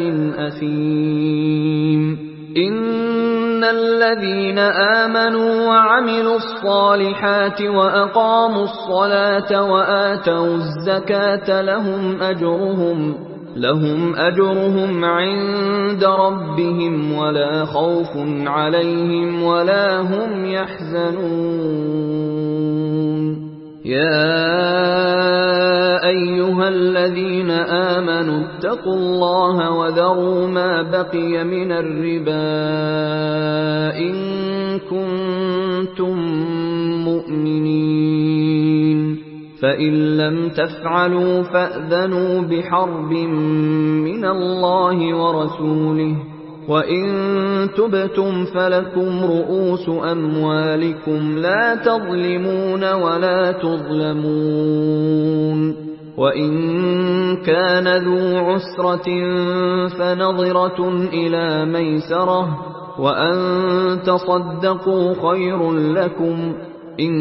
أثيم إن الذين آمنوا وعملوا الصالحات وأقاموا الصلاة وآتوا الزكاة لهم أجرهم لهم أجرهم عند ربهم ولا خوف عليهم ولا هم يحزنون يا أيها الذين آمنوا اتقوا الله وذروا ما بقي من الربا إن كنتم مؤمنين فإن لم تفعلوا فأذنوا بحرب من الله ورسوله وإن تبتم فلكم رؤوس أموالكم لا تظلمون ولا تظلمون وإن كان ذو عسرة فنظرة إلى ميسرة وأن تصدقوا خير لكم إن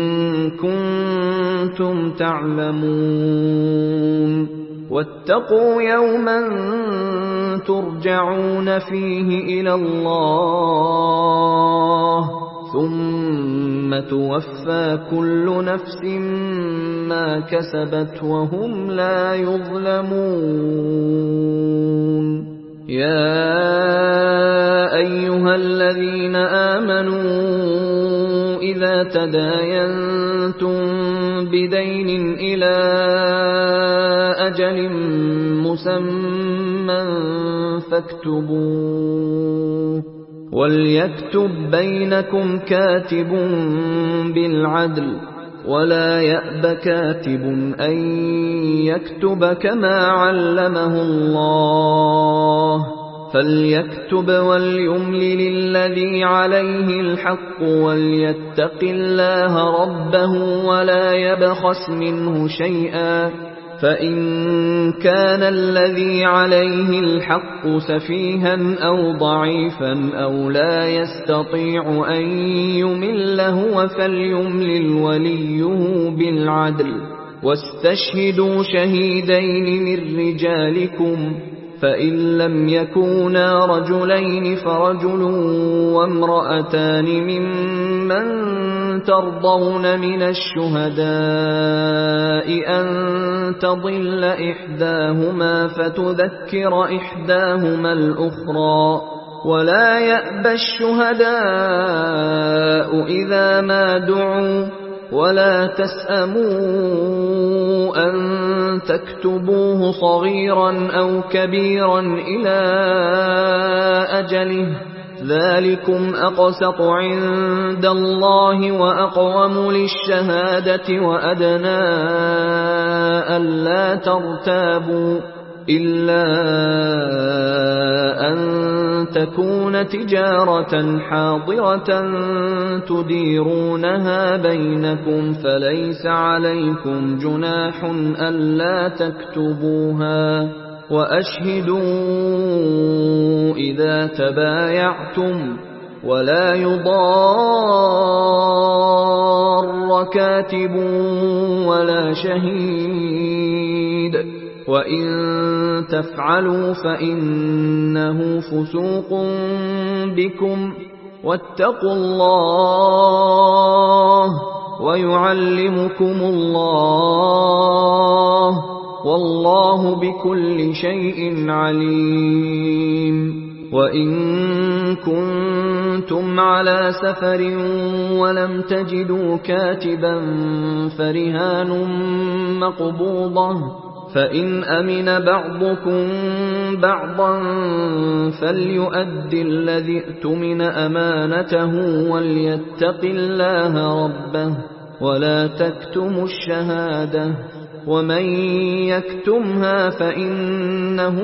كنتم تعلمون واتقوا يوما ترجعون فيه إلى الله ثم توفى كل نفس ما كسبت وهم لا يظلمون يا أيها الذين آمنوا إذا تداينتم بدين إلى أجل مسمى فاكتبوه وليكتب بينكم كاتب بالعدل ولا يأب كاتب أن يكتب كما علمه الله فليكتب وليملل الذي عليه الحق وليتق الله ربه ولا يبخس منه شيئا فإن كان الذي عليه الحق سفيها أو ضعيفا أو لا يستطيع أن يمل هو فليملل وليه بالعدل واستشهدوا شهيدين من رجالكم فإن لم يكونا رجلين فرجل وامرأتان ممن ترضون من الشهداء أن تضل إحداهما فتذكر إحداهما الأخرى ولا يأبى الشهداء إذا ما دعوا ولا تسأموا أن تكتبوه صغيرا أو كبيرا إلى أجله ذلكم أقسط عند الله وأقوم للشهادة وأدنى ألا ترتابوا إلا أن تكون تجارة حاضرة تديرونها بينكم فليس عليكم جناح ألا تكتبوها وأشهدوا إذا تبايعتم ولا يضار كاتب ولا شهيد وإن تفعلوا فإنه فسوق بكم واتقوا الله ويعلمكم الله والله بكل شيء عليم وإن كنتم على سفر ولم تجدوا كاتبا فرهان مقبوضة فإن أمن بعضكم بعضا فليؤد الذي اؤتمن أمانته وليتق الله ربه ولا تكتموا الشهادة ومن يكتمها فإنه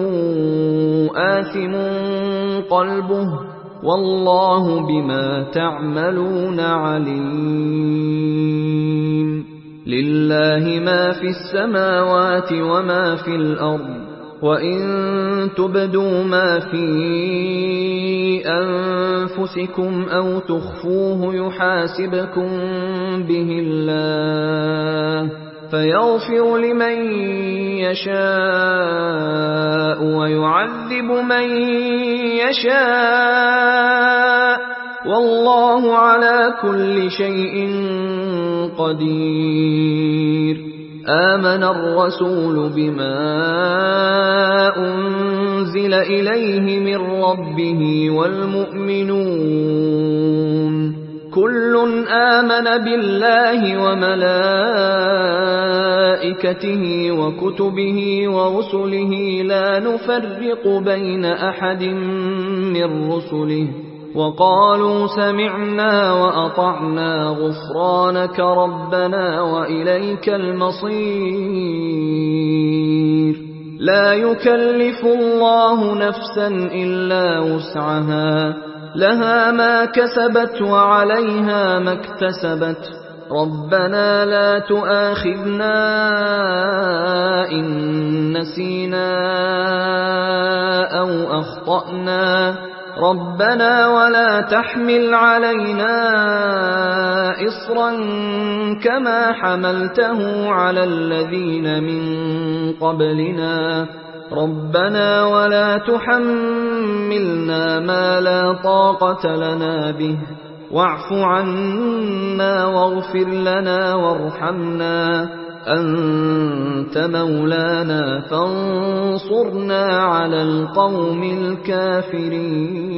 آثم قلبه والله بما تعملون عليم. لله ما في السماوات وما في الأرض وإن تبدوا ما في أنفسكم أو تخفوه يحاسبكم به الله فيغفر لمن يشاء ويعذب من يشاء والله على كل شيء قدير. آمن الرسول بما أنزل إليه من ربه والمؤمنون كل آمن بالله وملائكته وكتبه ورسله لا نفرق بين أحد من رسله وقالوا سمعنا وأطعنا غفرانك ربنا وإليك المصير. لا يكلف الله نفسا إلا وسعها لها ما كسبت وعليها ما اكتسبت ربنا لا تؤاخذنا إن نسينا أو أخطأنا ربنا ولا تحمل علينا إصرا كما حملته على الذين من قبلنا ربنا ولا تحملنا ما لا طاقة لنا به واعف عنا واغفر لنا وارحمنا أنت مولانا فانصرنا على القوم الكافرين.